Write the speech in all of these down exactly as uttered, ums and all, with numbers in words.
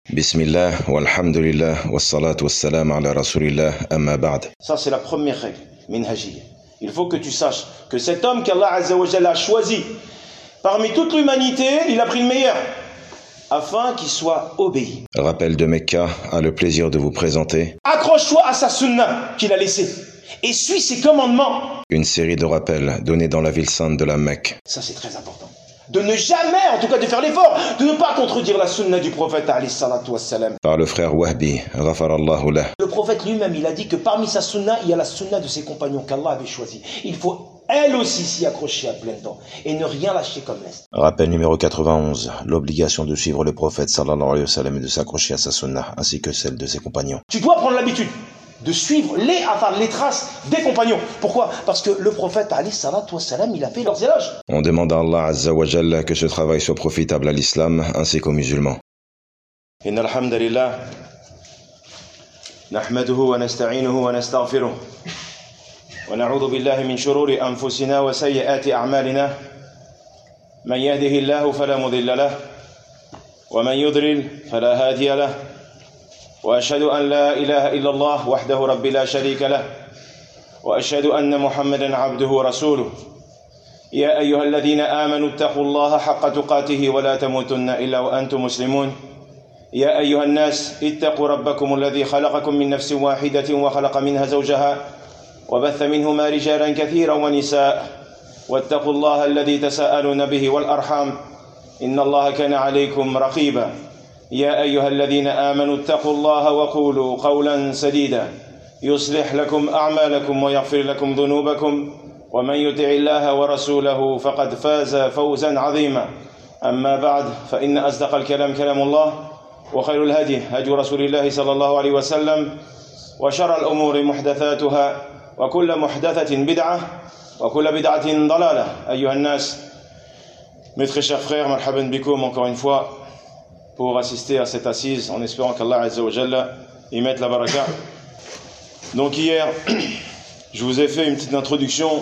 Bismillah, walhamdulillah, wassalatu wassalam ala rasulillah, amma ba'd. Ça, c'est la première règle, minhajiyya. Il faut que tu saches que cet homme qu'Allah Azza wa Jalla a choisi, parmi toute l'humanité, il a pris le meilleur, afin qu'il soit obéi. Rappel de Mecca a le plaisir de vous présenter Accroche-toi à sa sunna qu'il a laissée et suis ses commandements. une série de rappels donnés dans la ville sainte de la Mecque. Ça, c'est très important. De ne jamais, en tout cas de faire l'effort, de ne pas contredire la sunna du prophète alayhi salatu wassalam. Par le frère Wahbi, ghafarallahu lah. Le prophète lui-même, il a dit que parmi sa sunna, il y a la sunna de ses compagnons qu'Allah avait choisi. Il faut elle aussi s'y accrocher à plein temps et ne rien lâcher comme l'est. Rappel numéro quatre-vingt-onze, l'obligation de suivre le prophète sallallahu alayhi wa sallam et de s'accrocher à sa sunna, ainsi que celle de ses compagnons. Tu dois prendre l'habitude de suivre les, enfin, les traces des compagnons. Pourquoi? Parce que le prophète alayhi salatu wassalam, il a fait leurs éloges. On demande à Allah Azza wa Jalla que ce travail soit profitable à l'islam ainsi qu'aux musulmans. Inna alhamdulillah, nahmaduhu wa nasta'inuhu wa nastaghfiruh. ونعوذ بالله من شرور أنفسنا وسيئات أعمالنا من يهده الله فلا مضل له ومن يضلل فلا هادي له وأشهد أن لا إله إلا الله وحده رب لا شريك له وأشهد أن محمدا عبده ورسوله يا أيها الذين آمنوا اتقوا الله حق تقاته ولا تموتن إلا وأنتم مسلمون يا أيها الناس اتقوا ربكم الذي خلقكم من نفس واحدة وخلق منها زوجها وبث منهما رجالا كثيرا ونساء واتقوا الله الذي تساءلون به والأرحام إن الله كان عليكم رقيبا يا أيها الذين آمنوا اتقوا الله وقولوا قولا سديدا يصلح لكم أعمالكم ويغفر لكم ذنوبكم ومن يطع الله ورسوله فقد فاز فوزا عظيما أما بعد فإن أصدق الكلام كلام الله وخير الهدي هدي رسول الله صلى الله عليه وسلم وشر الأمور محدثاتها وكل محدثة بدعة وكل بدعة ضلالة أيها الناس. Mes très chers frères, marhaban bikoum encore une fois pour assister à cette assise en espérant qu'Allah Azza wa Jalla y mette la baraka. Donc hier, je vous ai fait une petite introduction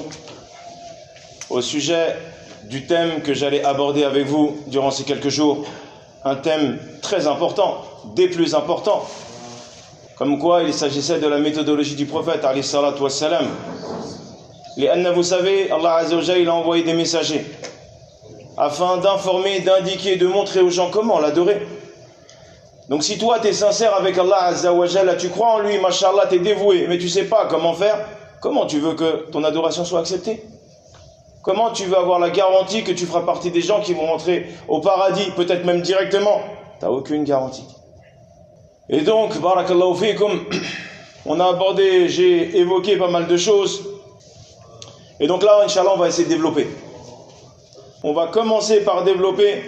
au sujet du thème que j'allais aborder avec vous durant ces quelques jours. Un thème très important, des plus importants. Comme quoi il s'agissait de la méthodologie du prophète alayhi salatu wassalam. Lianna, vous savez, Allah Azza wa Jalla, il a envoyé des messagers afin d'informer, d'indiquer, de montrer aux gens comment l'adorer. Donc si toi tu es sincère avec Allah Azza wa Jalla, tu crois en lui, mashallah, tu es dévoué, mais tu sais pas comment faire, comment tu veux que ton adoration soit acceptée? Comment tu veux avoir la garantie que tu feras partie des gens qui vont rentrer au paradis, peut-être même directement? Tu n'as aucune garantie. Et donc, barakallahu fikum, on a abordé, j'ai évoqué pas mal de choses. Et donc là, Inch'Allah, on va essayer de développer. On va commencer par développer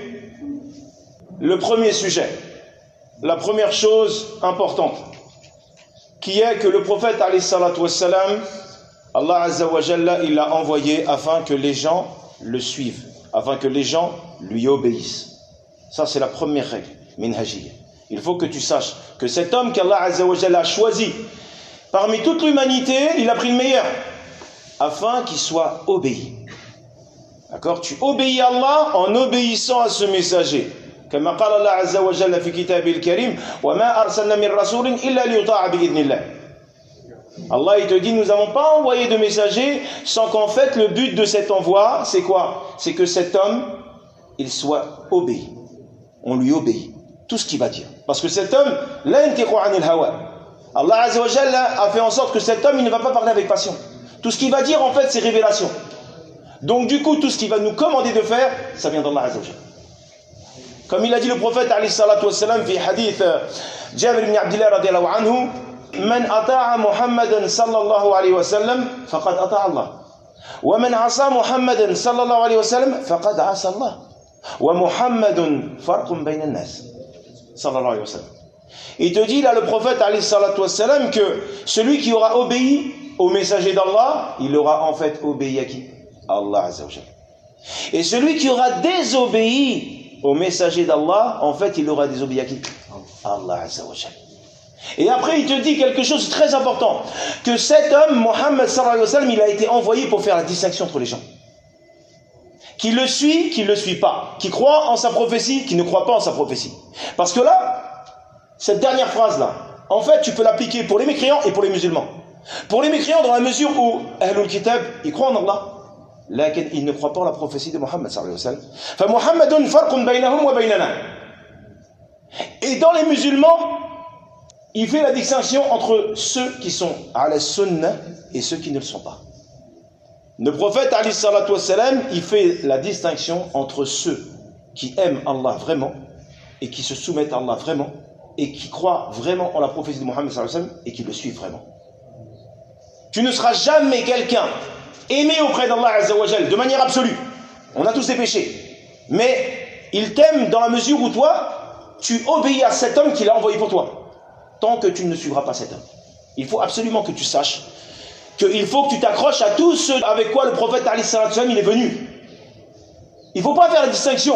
le premier sujet. La première chose importante, qui est que le prophète, alayhi salatu wassalam, Allah Azza wa Jalla, il l'a envoyé afin que les gens le suivent, afin que les gens lui obéissent. Ça, c'est la première règle, minhajiyya. Il faut que tu saches que cet homme qu'Allah Azza wa Jalla a choisi, parmi toute l'humanité, il a pris le meilleur, afin qu'il soit obéi. D'accord? Tu obéis à Allah en obéissant à ce messager. Comme قال الله عز وجل في كتابه الكريم وما أرسلنا من رسول إلا ليطاع بإذن الله. Allah il te dit, nous n'avons pas envoyé de messager sans qu'en fait le but de cet envoi, c'est quoi? C'est que cet homme, il soit obéi. On lui obéit. Tout ce qu'il va dire. Parce que cet homme, la yantiqu anil hawa. Allah Azza wa Jalla a fait en sorte que cet homme, il ne va pas parler avec passion. Tout ce qu'il va dire, en fait, c'est révélation. Donc du coup, tout ce qu'il va nous commander de faire, ça vient d'Allah Azza wa Jalla. Comme il a dit le prophète alayhi salatu wassalam fi hadith Jabir ibn Abdillah radiyallahu anhu, man ata'a Muhammadan sallallahu alayhi wa sallam faqad ata'a Allah. Wa man asa Muhammadan sallallahu alayhi wa sallam faqad asa Allah. Wa Muhammadun farqun bayna an-nas. Sallallahu alayhi wa sallam. Il te dit là le prophète alayhi salatu wassalam que celui qui aura obéi au messager d'Allah, il aura en fait obéi à qui? Allah Azza wa Jalla. Et celui qui aura désobéi au messager d'Allah, en fait il aura désobéi à qui? Allah Azza wa Jalla. Et après il te dit quelque chose de très important, que cet homme, Muhammad sallallahu alayhi wa sallam, il a été envoyé pour faire la distinction entre les gens. Qui le suit, qui ne le suit pas. Qui croit en sa prophétie, qui ne croit pas en sa prophétie. Parce que là, cette dernière phrase-là, en fait, tu peux l'appliquer pour les mécréants et pour les musulmans. Pour les mécréants, dans la mesure où Ahlul Kitab, ils croient en Allah, lakin ils ne croient pas en la prophétie de Muhammad sallallahu alayhi wa sallam. Fa Muhammadun farqun baynahum wa baynana. Et dans les musulmans, il fait la distinction entre ceux qui sont à la sunna et ceux qui ne le sont pas. Le prophète alayhi salatu wa sallam, il fait la distinction entre ceux qui aiment Allah vraiment et qui se soumettent à Allah vraiment et qui croient vraiment en la prophétie de Muhammad sallallahu alayhi wa sallam et qui le suivent vraiment. Tu ne seras jamais quelqu'un aimé auprès d'Allah azza wa jal de manière absolue. On a tous des péchés. Mais il t'aime dans la mesure où toi, tu obéis à cet homme qu'il a envoyé pour toi. Tant que tu ne suivras pas cet homme. Il faut absolument que tu saches qu'il faut que tu t'accroches à tout ce avec quoi le prophète alayhi salatu wa sallam il est venu. Il ne faut pas faire la distinction.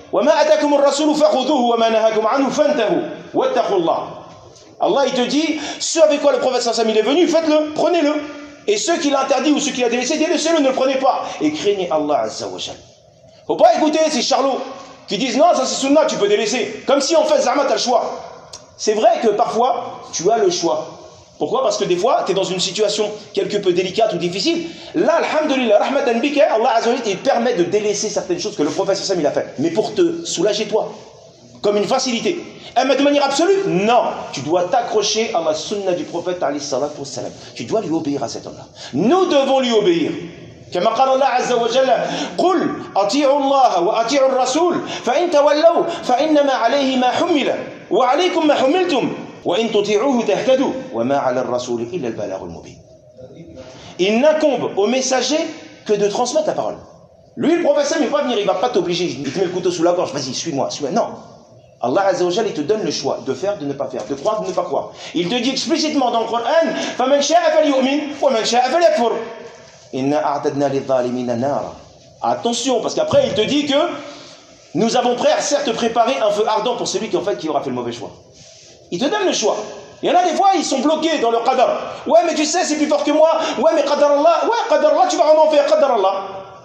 Allah il te dit, ce avec quoi le prophète sallallahu alayhi wa sallam il est venu, faites-le, prenez-le. Et ceux qui l'ont interdit ou ceux qui l'ont délaissé, délaissez-le, ne le prenez pas. Et craignez Allah azza wa jal. Faut pas écouter ces charlots qui disent non, ça c'est sunna, tu peux délaisser. Comme si en fait, Zahma, tu as le choix. C'est vrai que parfois, tu as le choix. Pourquoi? Parce que des fois, tu es dans une situation quelque peu délicate ou difficile. Là, alhamdulillah, rahmatan bika, Allah azza wa jal, il permet de délaisser certaines choses que le prophète sallallahu alayhi wa sallam il a fait. Mais pour te soulager toi, comme une facilité. Mais de manière absolue, non. Tu dois t'accrocher à la sunna du prophète alayhi salatu wa sallam. Tu dois lui obéir à cet homme-là. Nous devons lui obéir. كما قال الله عز وجل قل أطيعوا الله وأطيعوا الرسول فإن تولوا فإنما عليه ما حمل وعليكم ما حملتم وإن تطيعوه تهتدوا وما على الرسول إلا البلاغ المبين. Il n'incombe au messager que de transmettre la parole. Lui, le prophète, il ne va pas venir, il ne va pas t'obliger, il te met le couteau sous la gorge, vas-y, suis-moi, suis-moi. Non. Allah Azza wa Jalla, il te donne le choix de faire, de ne pas faire, de croire, de ne pas croire. Il te dit explicitement dans le Coran, فَمَنْ شَاءَ فَلْيُؤْمِنْ وَمَنْ شَاءَ فَلْيَكْفُرْ إِنَّا أَعْتَدْنَا لِلظَّالِمِينَ نَارًا. Attention, parce qu'après, il te dit que nous avons prêt, certes, préparé un feu ardent pour celui qui, en fait, qui aura fait le mauvais choix. Il te donne le choix. Il y en a des fois, ils sont bloqués dans leur qadar. Ouais, mais tu sais, c'est plus fort que moi. Ouais, mais qadar Allah. Ouais, qadar Allah, tu vas vraiment faire qadar Allah.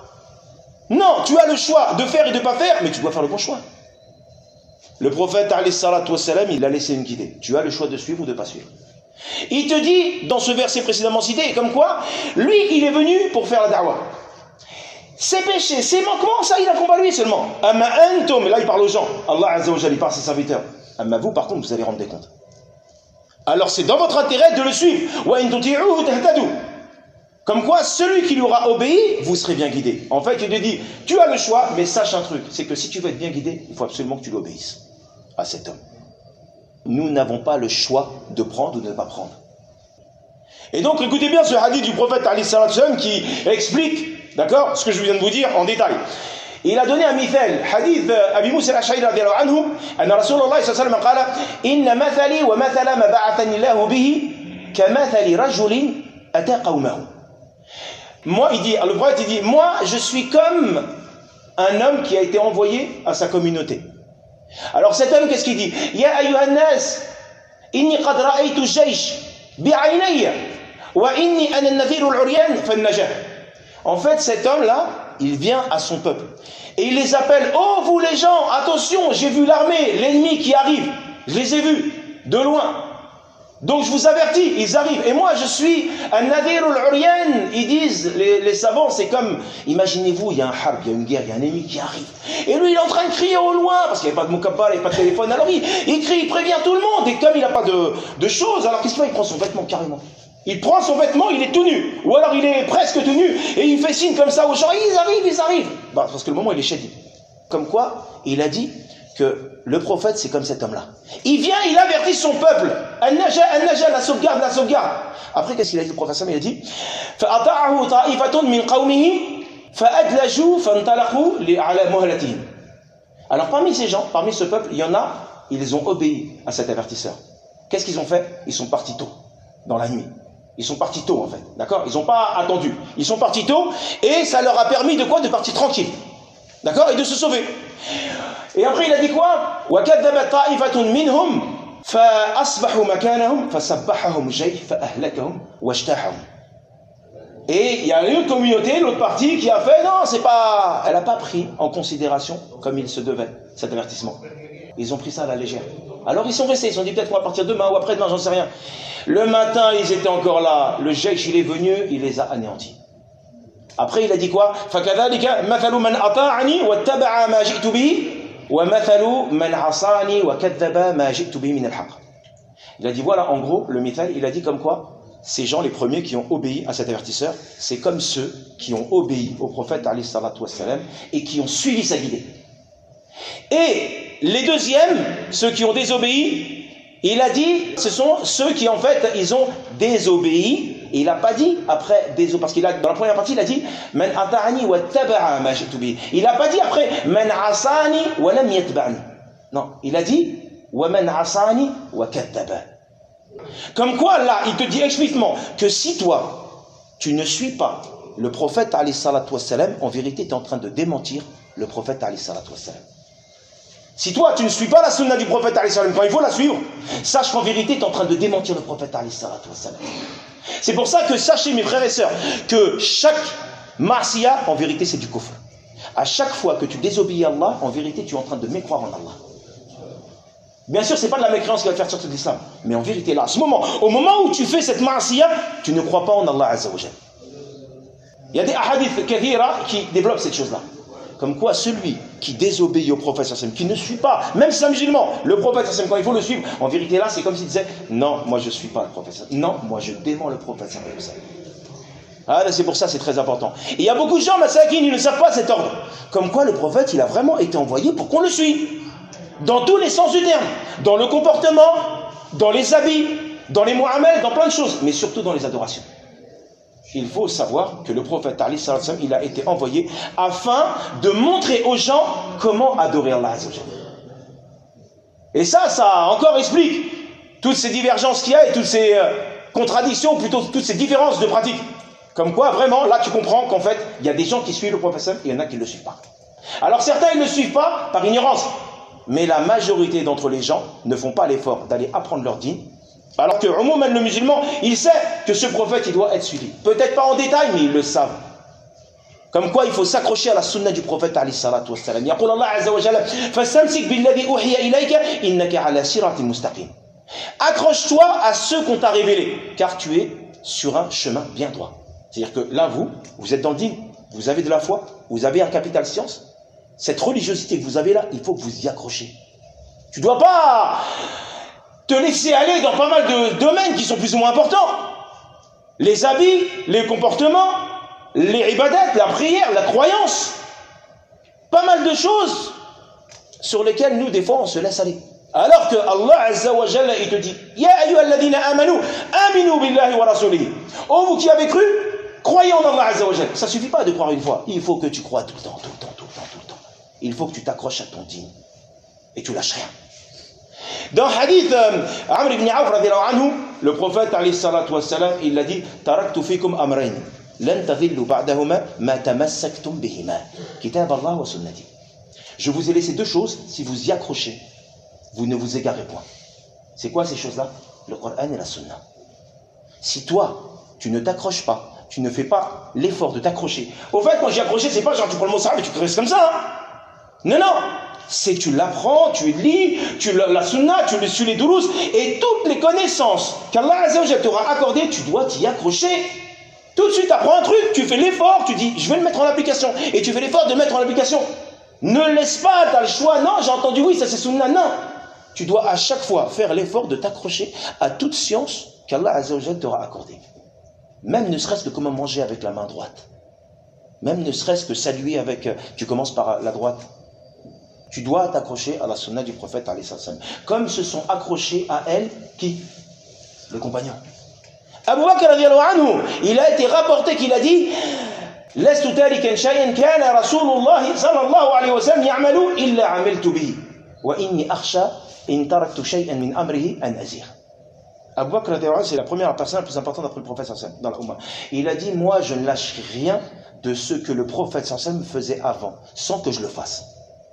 Non, tu as le choix de faire et de ne pas faire, mais tu dois faire le bon choix. Le prophète, alayhi salatu wa salam, il a laissé une guidée. Tu as le choix de suivre ou de ne pas suivre. Il te dit, dans ce verset précédemment cité, comme quoi, lui, il est venu pour faire la da'wah. Ses péchés, ses manquements, ça, il a combat lui seulement. Amma antum, là, il parle aux gens. Allah Azza wa Jalla, il parle à ses serviteurs. Amma vous, par contre, vous allez rendre des comptes. Alors, c'est dans votre intérêt de le suivre. Wa in tuti'uhu tahtadu. Comme quoi, celui qui lui aura obéi, vous serez bien guidé. En fait, il te dit, tu as le choix, mais sache un truc, c'est que si tu veux être bien guidé, il faut absolument que tu l'obéisses à cet homme. Nous n'avons pas le choix de prendre ou de ne pas prendre. Et donc, écoutez bien ce hadith du prophète alayhi salatu wa sallam qui explique, d'accord, ce que je viens de vous dire en détail. Il a donné un mithal, hadith Abi Moussa al-Ash'ari radiyallahu anhu, anna Rasulullah sallallahu alayhi wa sallam qala, inna mathali wa mathala ma ba'athani Allahu bihi, ka mathali rajulin ata qawmahu. Moi, il dit, le prophète, il dit, moi, je suis comme un homme qui a été envoyé à sa communauté. Alors cet homme, qu'est-ce qu'il dit? Ya ayyuhan nas, inni qad ra'aytu al-jaysh bi'aynayya wa inni ana an-nadhir al-uryan fan-najah. En fait, cet homme-là, il vient à son peuple et il les appelle, oh vous les gens, attention, j'ai vu l'armée, l'ennemi qui arrive, je les ai vus de loin. Donc je vous avertis, ils arrivent. Et moi je suis un nadir al-uryan. Ils disent, les, les savants, c'est comme, imaginez-vous, il y a un harb, il y a une guerre, il y a un ennemi qui arrive. Et lui il est en train de crier au loin, parce qu'il n'y avait pas de moukabbal, il n'y avait pas de téléphone. Alors il, il crie, il prévient tout le monde. Et comme il n'a pas de, de choses, alors qu'est-ce qu'il fait? Il prend son vêtement carrément. Il prend son vêtement, il est tout nu. Ou alors il est presque tout nu. Et il fait signe comme ça aux gens, ils arrivent, ils arrivent. Bah, parce que le moment il est shadid. Comme quoi, il a dit que le prophète, c'est comme cet homme-là. Il vient, il avertit son peuple. An-naja, an-naja, la sauvegarde, la sauvegarde. Après, qu'est-ce qu'il a dit, le prophète? Il a dit فَأَطَاعَهُ طَائِفَةٌ مِنْ قَوْمِهِ فَأَدْلَجُوا فَانْطَلَقُوا عَلَى مُهْلَتِهِمْ. Alors, parmi ces gens, parmi ce peuple, il y en a, ils ont obéi à cet avertisseur. Qu'est-ce qu'ils ont fait? Ils sont partis tôt, dans la nuit. Ils sont partis tôt, en fait. D'accord? Ils n'ont pas attendu. Ils sont partis tôt, et ça leur a permis de quoi? De partir tranquille. D'accord? Et de se sauver. Et après il a dit quoi? وَكَذَّبَتْ طَائِفَةٌ مِّنْهُمْ فَأَصْبَحُوا مَكَانَهُمْ فَصَبَّحَهُمْ جَيْءٌ فَأَهْلَكَهُمْ وَاجْتَاحَهُمْ. Et il y a une autre communauté, l'autre partie qui a fait, non, c'est pas, elle n'a pas pris en considération comme il se devait cet avertissement. Ils ont pris ça à la légère. Alors ils sont restés, ils se sont dit peut-être qu'on va partir demain ou après-demain, j'en sais rien. Le matin, ils étaient encore là. Le Jaysh, il est venu, il les a anéantis. Après, il a dit quoi? فَكَذَلِكَ مَثَلُ مَنْ أَطَاعَنِي وَاتَّبَعَ مَا جِئْتُ بِهِ وَمَثَلُ مَنْ عَصَانِي وَكَذَّبَ مَا جِئْتُ بِهِ مِنَ الْحَقِّ. Il a dit voilà, en gros, le mithal, il a dit comme quoi ces gens, les premiers qui ont obéi à cet avertisseur, c'est comme ceux qui ont obéi au prophète alayhi salatu wassalam et qui ont suivi sa guidée. Et les deuxièmes, ceux qui ont désobéi, il a dit, ce sont ceux qui en fait, ils ont désobéi. Et il n'a pas dit après désobéi, parce qu'il a dans la première partie, il a dit man ata'ani wa taba'a ma ji'tu bihi. Il n'a pas dit après man asani wa lam yatba'ni. Non, il a dit wa man asani wa kadhaba. Comme quoi là, il te dit explicitement que si toi tu ne suis pas le prophète alayhi salatu wassalam, en vérité tu es en train de démentir le prophète alayhi salatu wassalam. Si toi tu ne suis pas la sunna du prophète alayhi salatu wassalam, quand il faut la suivre, sache qu'en vérité tu es en train de démentir le prophète alayhi salatu wassalam. C'est pour ça que sachez mes frères et sœurs que chaque marsiya en vérité c'est du kufr. À chaque fois que tu désobéis à Allah, en vérité tu es en train de mécroire en Allah. Bien sûr, c'est pas de la mécréance qui va te faire sortir de l'islam, mais en vérité là, à ce moment, au moment où tu fais cette marsiya, tu ne crois pas en Allah Azza wa Jal. Il y a des hadiths kathira qui développent cette chose-là. Comme quoi, celui qui désobéit au prophète sallam, qui ne suit pas, même si c'est un musulman, le prophète sallam, quand il faut le suivre, en vérité là, c'est comme s'il disait non, moi je ne suis pas le prophète sallam. Non, moi je dément le prophète sallam. Ah, c'est pour ça, c'est très important. Et il y a beaucoup de gens, masakin, ils ne savent pas cet ordre. Comme quoi, le prophète, il a vraiment été envoyé pour qu'on le suive. Dans tous les sens du terme. Dans le comportement, dans les habits, dans les mu'amals, dans plein de choses, mais surtout dans les adorations. Il faut savoir que le prophète alayhi salatu wassalam, il a été envoyé afin de montrer aux gens comment adorer Allah Azza wa Jalla. Et ça, ça encore explique toutes ces divergences qu'il y a et toutes ces euh, contradictions, ou plutôt toutes ces différences de pratique. Comme quoi, vraiment, là tu comprends qu'en fait, il y a des gens qui suivent le prophète et il y en a qui ne le suivent pas. Alors certains, ils ne le suivent pas par ignorance. Mais la majorité d'entre les gens ne font pas l'effort d'aller apprendre leur dîn. Alors que même le musulman, il sait que ce prophète, il doit être suivi. Peut-être pas en détail, mais ils le savent. Comme quoi, il faut s'accrocher à la sunna du prophète alayhi salatu wassalam. Yaqul Allah azza wa jalla, fastamsik billadhi uhiya ilayka innaka ala siratin mustaqim. Accroche-toi à ceux qu'on t'a révélés, car tu es sur un chemin bien droit. C'est-à-dire que là, vous, vous êtes dans le dîn, vous avez de la foi, vous avez un capital science. Cette religiosité que vous avez là, il faut que vous y accrochiez. Tu ne dois pas te laisser aller dans pas mal de domaines qui sont plus ou moins importants. Les habits, les comportements, les ibadat, la prière, la croyance. Pas mal de choses sur lesquelles nous, des fois, on se laisse aller. Alors que Allah Azza wa Jalla, il te dit Ya ayyuhalladhina amanu, aminu billahi wa rasulihi. Oh, vous qui avez cru, croyez en Allah Azza wa Jalla. Ça ne suffit pas de croire une fois. Il faut que tu crois tout le temps, tout le temps, tout le temps, tout le temps. Il faut que tu t'accroches à ton dîn et tu lâches rien. Dans le hadith euh, Amr ibn Auf radiyallahu anhu, le prophète alayhi salatu wassalam, il a dit taraktu fikum amrayn lan tadhillu ba'dahuma ma tamassaktum bihima kitab Allah wa sunnati. Je vous ai laissé deux choses, si vous y accrochez, vous ne vous égarez point. C'est quoi ces choses-là? Le Coran et la sunna. Si toi, tu ne t'accroches pas, tu ne fais pas l'effort de t'accrocher. Au fait, quand j'y accroché, c'est pas genre tu prends le mot sahaba et tu restes comme ça. Hein. Non, non. C'est tu l'apprends, tu lis, tu la, la sunna, tu suis les doulours et toutes les connaissances qu'Allah Azza wa Jalla t'aura accordées, tu dois t'y accrocher. Tout de suite, tu apprends un truc, tu fais l'effort, tu dis je vais le mettre en application et tu fais l'effort de le mettre en application. Ne laisse pas, tu as le choix. Non, j'ai entendu oui, ça c'est sunna. Non. Tu dois à chaque fois faire l'effort de t'accrocher à toute science qu'Allah Azza wa Jalla t'aura accordée. Même ne serait-ce que comment manger avec la main droite. Même ne serait-ce que saluer avec... Tu commences par la droite. Tu dois t'accrocher à la sunna du prophète alayhi salam. Comme se sont accrochés à elle, qui? Les compagnons. Abu Bakr radiyallahu anhu, il a été rapporté qu'il a dit Lastu tarikan shay'an kana Rasulullah sallallahu alayhi wa sallam ya'malu illa 'amiltu bihi wa inni akhsha in taraktu shay'an min amrihi an azir. Abu Bakr radiyallahu anhu, c'est la première personne la plus importante après le prophète sallallahu alayhi wa sallam dans la Ummah. Il a dit moi je ne lâche rien de ce que le prophète sallallahu alayhi wa sallam faisait avant sans que je le fasse.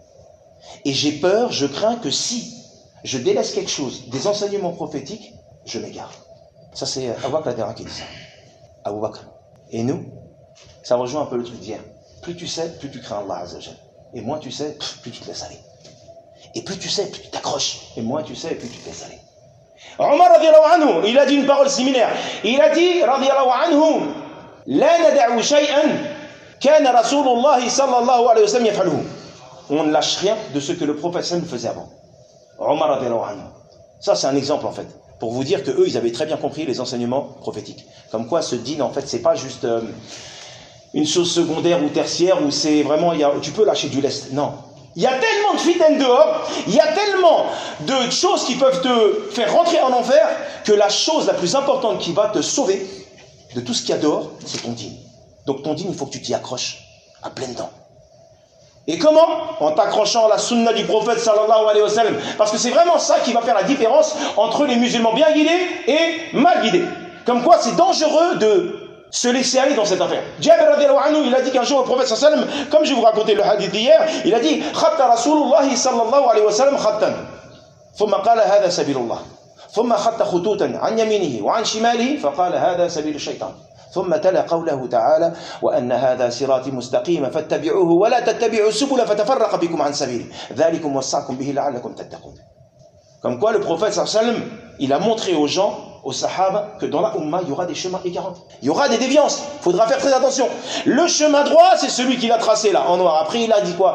Et j'ai peur, je crains que si je délaisse quelque chose des enseignements prophétiques, je m'égare. Ça c'est Abu Bakr qui dit ça. Abu Bakr. Et nous, ça rejoint un peu le truc d'hier. Plus tu sais, plus tu crains Allah Azza wa Jalla. Et moins tu sais, plus tu te laisses aller. Et plus tu sais, plus tu t'accroches. Et moins tu sais, plus tu te laisses aller. Omar radiallahu anhu, il a dit une parole similaire. Il a dit, radiallahu anhu, la nada'u shay'an kana Rasulullah sallallahu alayhi wa sallam yaf'aluhu. On ne lâche rien de ce que le prophète sallam faisait avant. Omar radiallahu anhu. Ça, c'est un exemple en fait, pour vous dire que eux, ils avaient très bien compris les enseignements prophétiques. Comme quoi, ce dîn, en fait, c'est pas juste euh, une chose secondaire ou tertiaire où c'est vraiment, il y a, tu peux lâcher du lest. Non. Il y a tellement de fitaines dehors, il y a tellement de choses qui peuvent te faire rentrer en enfer, que la chose la plus importante qui va te sauver de tout ce qu'il y a dehors, c'est ton dîn. Donc ton dîn, il faut que tu t'y accroches à pleines dents. Et comment? En t'accrochant à la sunna du prophète sallallahu alayhi wa sallam. Parce que c'est vraiment ça qui va faire la différence entre les musulmans bien guidés et mal guidés. Comme quoi c'est dangereux de se laisser aller dans cette affaire. Jabir radiallahu anhu, il a dit qu'un jour au prophète sallallahu alayhi wa sallam, comme je vous racontais le hadith d'hier, il a dit Khatta Rasulullah sallallahu alayhi wa sallam khattan. Thumma qala hadha sabilullah. Thumma khatta khututan an yaminihi wa an shimalihi faqala hadha sabil shaytan. ثم تلا قوله تعالى وأن هذا صراطي مستقيما فاتبعوه ولا تتبعوا السبل فتفرق بكم عن سبيله ذلكم وصاكم به لعلكم تتقون. Comme quoi le prophète sallallahu alayhi wa sallam, il a montré aux gens, aux sahaba, que dans la Ummah, il y aura des chemins égarants. Il y aura des déviances. Il faudra faire très attention. Le chemin droit, c'est celui qu'il a tracé là, en noir. Après, il a dit quoi?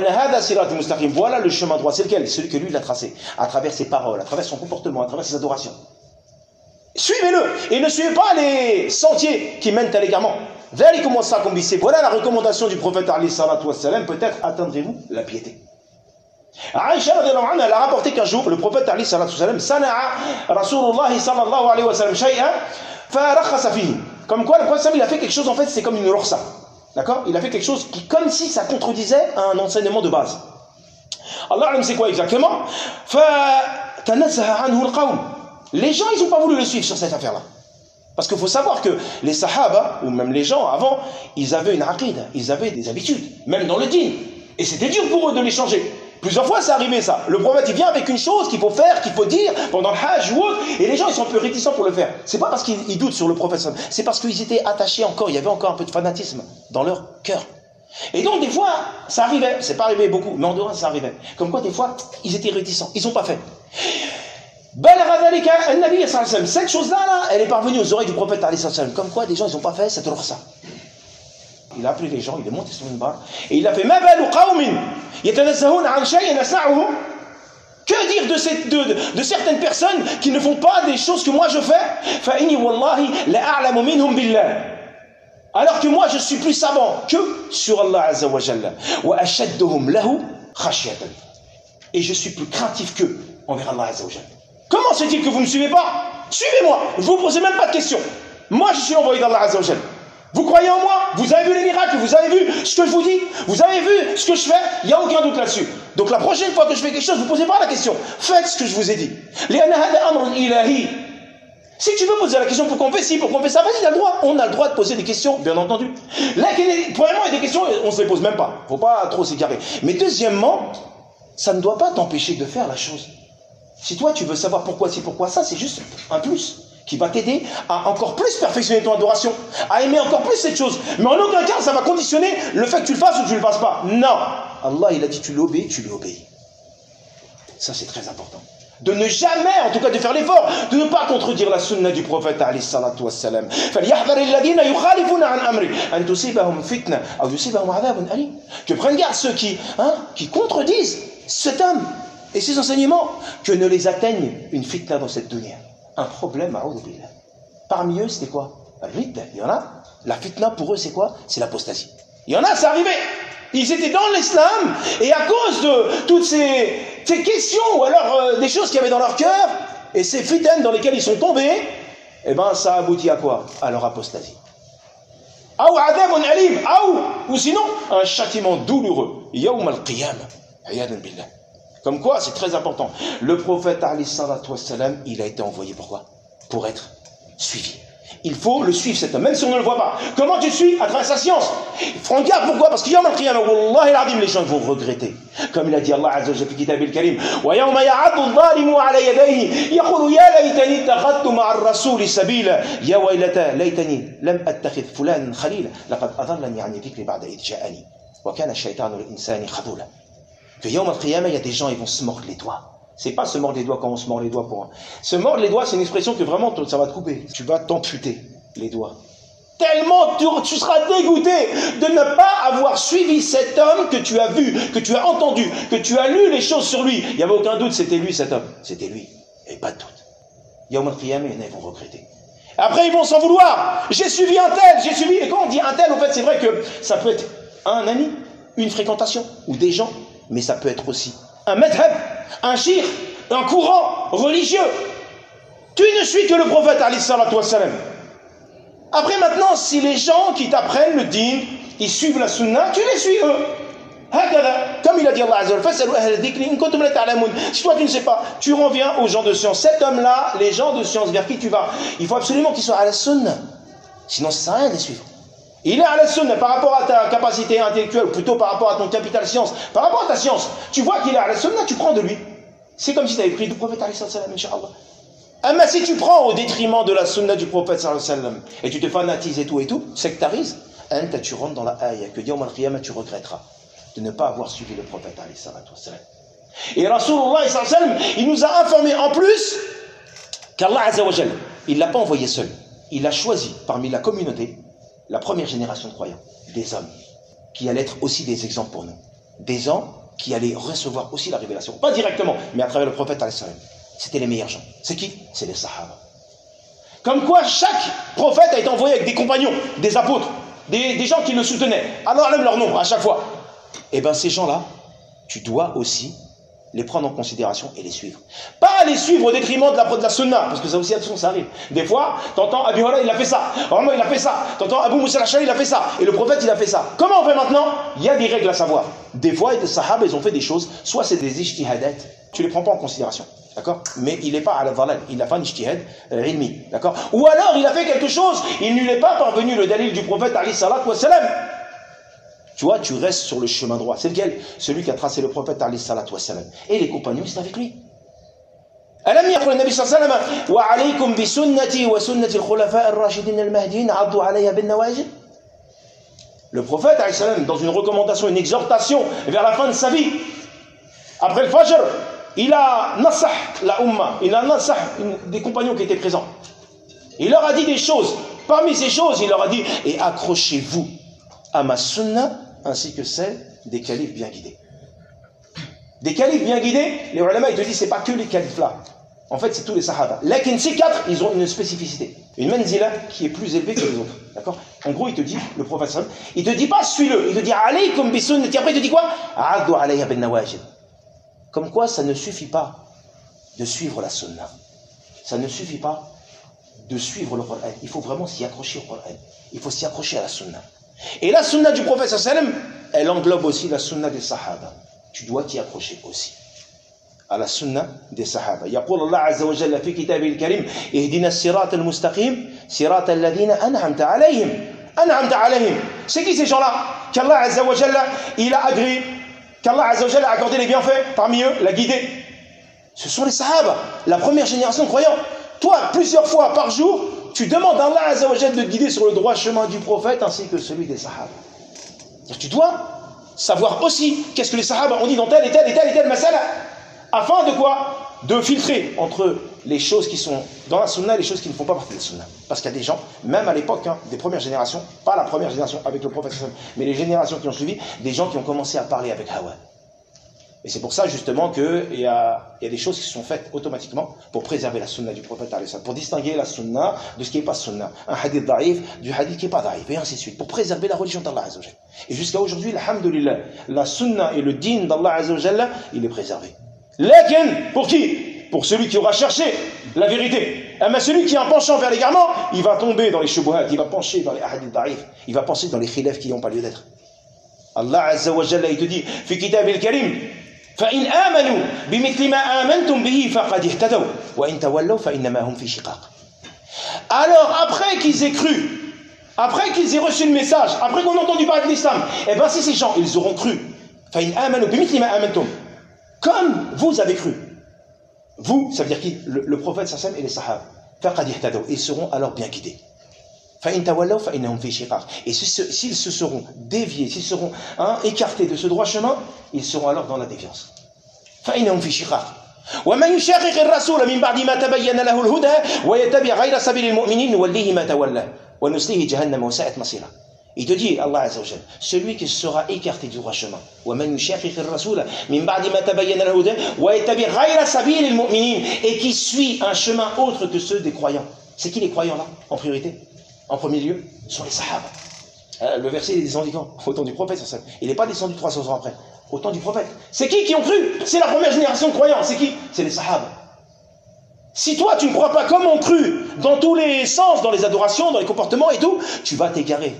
Voilà le chemin droit. C'est lequel? Celui que lui, il a tracé. À travers ses paroles, à travers son comportement, à travers ses adorations. Suivez-le et ne suivez pas les sentiers qui mènent à l'égarement. Voilà la recommandation du prophète alayhi salatu wassalam. Peut-être atteindrez-vous la piété. Aïcha radiallahu anha, elle a rapporté qu'un jour le prophète alayhi salatu wassalam sana'a Rasulullah sallallahu alayhi wa sallam shay'an farakhasa fihi. Comme quoi le prophète il a fait quelque chose, en fait c'est comme une rukhsa. D'accord? Il a fait quelque chose qui comme si ça contredisait un enseignement de base. Allah alam c'est quoi exactement? Fatanazzaha anhu al-qawm. Les gens, ils n'ont pas voulu le suivre sur cette affaire-là. Parce qu'il faut savoir que les sahaba, ou même les gens avant, ils avaient une aqid, ils avaient des habitudes, même dans le dîn. Et c'était dur pour eux de les changer. Plusieurs fois, c'est arrivé ça. Le prophète, il vient avec une chose qu'il faut faire, qu'il faut dire pendant le hajj ou autre, et les gens, ils sont un peu réticents pour le faire. C'est pas parce qu'ils doutent sur le prophète, c'est parce qu'ils étaient attachés encore, il y avait encore un peu de fanatisme dans leur cœur. Et donc, des fois, ça arrivait, c'est pas arrivé beaucoup, mais en dehors, ça arrivait. Comme quoi, des fois, ils étaient réticents, ils n'ont pas fait. Cette chose-là, là, elle est parvenue aux oreilles du prophète alayhi sallam. Comme quoi, des gens, ils n'ont pas fait cette rukhsa. Il a appelé les gens, il est monté sur une barre, et il a fait que dire de, cette, de, de, de certaines personnes qui ne font pas des choses que moi je fais? Alors que moi, je suis plus savant que sur Allah Azza wa Jalla. Et je suis plus craintif qu'eux envers Allah Azza wa Jalla. Comment se dit-il que vous ne me suivez pas? Suivez-moi, je ne vous posez même pas de questions. Moi, je suis envoyé d'Allah Azza wa Jalla. Vous croyez en moi? Vous avez vu les miracles? Vous avez vu ce que je vous dis? Vous avez vu ce que je fais? Il n'y a aucun doute là-dessus. Donc la prochaine fois que je fais quelque chose, ne vous posez pas la question. Faites ce que je vous ai dit. Si tu veux poser la question pour qu'on fait ci, pour qu'on fait ça, vas-y, tu as le droit. On a le droit de poser des questions, bien entendu. Là, premièrement, il y a des questions, on ne se les pose même pas. Il ne faut pas trop s'égarer. Mais deuxièmement, ça ne doit pas t'empêcher de faire la chose. Si toi, tu veux savoir pourquoi c'est pourquoi ça, c'est juste un plus qui va t'aider à encore plus perfectionner ton adoration, à aimer encore plus cette chose. Mais en aucun cas, ça va conditionner le fait que tu le fasses ou que tu ne le fasses pas. Non. Allah, il a dit, tu l'obéis, tu lui obéis. Ça, c'est très important. De ne jamais, en tout cas de faire l'effort, de ne pas contredire la sunna du prophète alayhi salatu wassalam. Que prennent garde ceux qui, hein, qui contredisent cet homme et ses enseignements, que ne les atteigne une fitna dans cette dunya. Un problème, a'oudhu billah. Parmi eux, c'était quoi? Il y en a, la fitna pour eux, c'est quoi? C'est l'apostasie. Il y en a, c'est arrivé. Ils étaient dans l'islam, et à cause de toutes ces, ces questions, ou alors euh, des choses qu'il y avait dans leur cœur, et ces fitaines dans lesquelles ils sont tombés, eh ben ça aboutit à quoi? À leur apostasie. Ou adabun alim, ou sinon, un châtiment douloureux. Yawm al-qiyamah. Ayadan billah. Comme quoi, c'est très important. Le prophète, alayhi salatu wassalam, il a été envoyé pourquoi? Pour être suivi. Il faut le suivre, cet homme, même si on ne le voit pas. Comment tu suis? À travers sa science. Prends garde, pourquoi? Parce qu'il y a un qiyamah, wallahi al-azim, les gens vont regretter. Comme il a dit Allah Azza wa Jalla fi kitabil karim, wa yawma ya'addu adh-dhalimu ala yadayhi yaqulu ya laytani ittakhadhtu ma'a ar-rasuli sabila ya waylata laytani lam attakhidh fulanan khalila laqad adallani 'an dhikri ba'da idh ja'ani wa kana ash-shaytanu lil-insani khadula. que Yawm al-Qiyamah, il y a des gens, ils vont se mordre les doigts. C'est pas se mordre les doigts quand on se mord les doigts pour un. Se mordre les doigts, c'est une expression que vraiment, ça va te couper. Tu vas t'amputer les doigts. Tellement tu, tu seras dégoûté de ne pas avoir suivi cet homme que tu as vu, que tu as entendu, que tu as lu les choses sur lui. Il n'y avait aucun doute, c'était lui cet homme. C'était lui. Et pas de doute. Yawm al-Qiyamah, ils vont regretter. Après, ils vont s'en vouloir. J'ai suivi un tel, j'ai suivi. Et quand on dit un tel, en fait, c'est vrai que ça peut être un ami, une fréquentation, ou des gens, mais ça peut être aussi un madhab, un shir, un courant religieux. Tu ne suis que le prophète, alayhi salatu wassalam. Après, maintenant, si les gens qui t'apprennent le din, ils suivent la sunna, tu les suis eux. Comme il a dit Allah Azza wa Jalla, si toi tu ne sais pas, tu reviens aux gens de science. Cet homme-là, les gens de science, vers qui tu vas, il faut absolument qu'ils soient à la sunna. Sinon, ça ne sert à rien de les suivre. Il est à la sunna par rapport à ta capacité intellectuelle, ou plutôt par rapport à ton capital science, par rapport à ta science. Tu vois qu'il est à la sunna, tu prends de lui. C'est comme si tu avais pris du prophète, incha'Allah. Ah, mais si tu prends au détriment de la sunna du prophète, et tu te fanatises et tout et tout, sectarises, tu rentres dans la ayah, que Yawm al-Qiyamah, tu regretteras de ne pas avoir suivi le prophète, alayhi salatu wassalam. Et Rasulullah, il nous a informé en plus qu'Allah Azza wa Jalla, il ne l'a pas envoyé seul. Il a choisi parmi la communauté la première génération de croyants, des hommes qui allaient être aussi des exemples pour nous. Des gens qui allaient recevoir aussi la révélation. Pas directement, mais à travers le prophète, alayhi salam. C'était les meilleurs gens. C'est qui? C'est les sahaba. Comme quoi, chaque prophète a été envoyé avec des compagnons, des apôtres, des, des gens qui le soutenaient. Alors, même leur nom à chaque fois. Et bien, ces gens-là, tu dois aussi les prendre en considération et les suivre. Pas les suivre au détriment de la, de la sunna, parce que ça aussi, ça arrive. Des fois, t'entends Abi Huraira, il a fait ça. Vraiment, il a fait ça. T'entends Abu Moussa al-Ash'ari, il a fait ça. Et le prophète, il a fait ça. Comment on fait maintenant? Il y a des règles à savoir. Des fois, des sahaba, ils ont fait des choses, soit c'est des ijtihadat, tu les prends pas en considération. D'accord? Mais il n'est pas à la dhalal, il n'a pas un ijtihad euh, ilmi. D'accord? Ou alors, il a fait quelque chose, il ne lui est pas parvenu le dalil du prophète, alayhi salatu wassalam. Tu vois, tu restes sur le chemin droit. C'est lequel? Celui qui a tracé le prophète, alayhi salatu wassalam. Et les compagnons, c'est avec lui. ألم يقل النبي صلى الله عليه وسلم وعليكم بسنتي وسنة الخلفاء الراشدين المهديين عضوا عليها بالنواجذ. Le prophète, alayhi salam, dans une recommandation, une exhortation vers la fin de sa vie, après le Fajr, il a nasah la umma, il a nasah des compagnons qui étaient présents. Il leur a dit des choses. Parmi ces choses, il leur a dit, et accrochez-vous à ma sunna, ainsi que celle des califes bien guidés. Des califes bien guidés, les ulama, ils te disent, c'est pas que les califes là. En fait, c'est tous les sahaba. Lakin ces quatre, ils ont une spécificité. Une manzila qui est plus élevée que les autres. D'accord? En gros, il te dit, le prophète sallam, il te dit pas, suis-le. Il te dit, alaykum bi sunnati. Après, il te dit quoi? Addu alayha bin nawajid. Comme quoi, ça ne suffit pas de suivre la sunna. Ça ne suffit pas de suivre le Coran. Il faut vraiment s'y accrocher au Coran. Il faut s'y accrocher à la sunna. Et la sunna du prophète sallam, elle englobe aussi la sunna des sahaba. Tu dois t'y accrocher aussi à la sunna des sahaba. يقول الله عز وجل في كتابه الكريم اهدنا الصراط المستقيم صراط الذين أنعمت عليهم أنعمت عليهم. C'est qui ces gens-là qu'Allah Azza wa Jalla il a agréé, qu'Allah Azza wa Jalla a accordé les bienfaits, parmi eux la guidée. Ce sont les sahaba, la première génération de croyants. Toi, plusieurs fois par jour, tu demandes à Allah Azza wa Jalla de te guider sur le droit chemin du prophète ainsi que celui des sahaba. Tu dois savoir aussi qu'est-ce que les sahaba ont dit dans telle et telle et telle et telle masala, afin de quoi? De filtrer entre les choses qui sont dans la sunna et les choses qui ne font pas partie de la sunna. Parce qu'il y a des gens, même à l'époque hein, des premières générations, pas la première génération avec le prophète, mais les générations qui ont suivi, des gens qui ont commencé à parler avec Hawa. Et c'est pour ça justement qu'il y a, y a des choses qui sont faites automatiquement pour préserver la sunna du prophète, pour distinguer la sunna de ce qui n'est pas sunna. Un hadith daïf du hadith qui n'est pas daïf, et ainsi de suite, pour préserver la religion d'Allah Azza wa Jalla. Et jusqu'à aujourd'hui, alhamdulillah, la sunna et le din d'Allah Azza wa Jalla, il est préservé. Lakin, pour qui? Pour celui qui aura cherché la vérité. Mais celui qui a un penchant vers l'égarement, il va tomber dans les shubuhat, il va pencher dans les hadith daïf, il va pencher dans les khilaf qui n'ont pas lieu d'être. Allah Azza wa Jalla, il te dit, fi kitab al-karim, فإن آمنوا بمثل ما آمنتم به فقد اهتدوا وإن تولوا فإنما هم في شقاق. Alors après qu'ils aient cru, après qu'ils aient reçu le message, après qu'on ait entendu parler de l'islam, et bien si ces gens ils auront cru, فإن آمنوا بمثل ما آمنتم, comme vous avez cru, vous, ça veut dire qui? Le, le prophète sallam et les sahaba, فقد اهتدوا, ils seront alors bien guidés. Et s'ils se seront déviés, s'ils seront hein, écartés de ce droit chemin, ils seront alors dans la déviance. ومن يشاقق الرسول من بعد ما تبين له الهدى ويتبع غير سبيل المؤمنين نوليه ما تولى ونصليه جهنم وساءت مصيرا. Il te dit, Allah Azza wa Jal, celui qui sera écarté du droit chemin, ومن يشاقق الرسول من بعد ما تبين له الهدى ويتبع غير سبيل المؤمنين, et qui suit un chemin autre que ceux des croyants. C'est qui les croyants là, en priorité? En premier lieu, ce sont les Sahaba. Euh, le verset est descendu quand? Au temps du prophète. Il n'est pas descendu trois cents ans après. Au temps du prophète. C'est qui qui ont cru? C'est la première génération de croyants. C'est qui? C'est les Sahaba. Si toi tu ne crois pas comme on cru dans tous les sens, dans les adorations, dans les comportements et tout, tu vas t'égarer.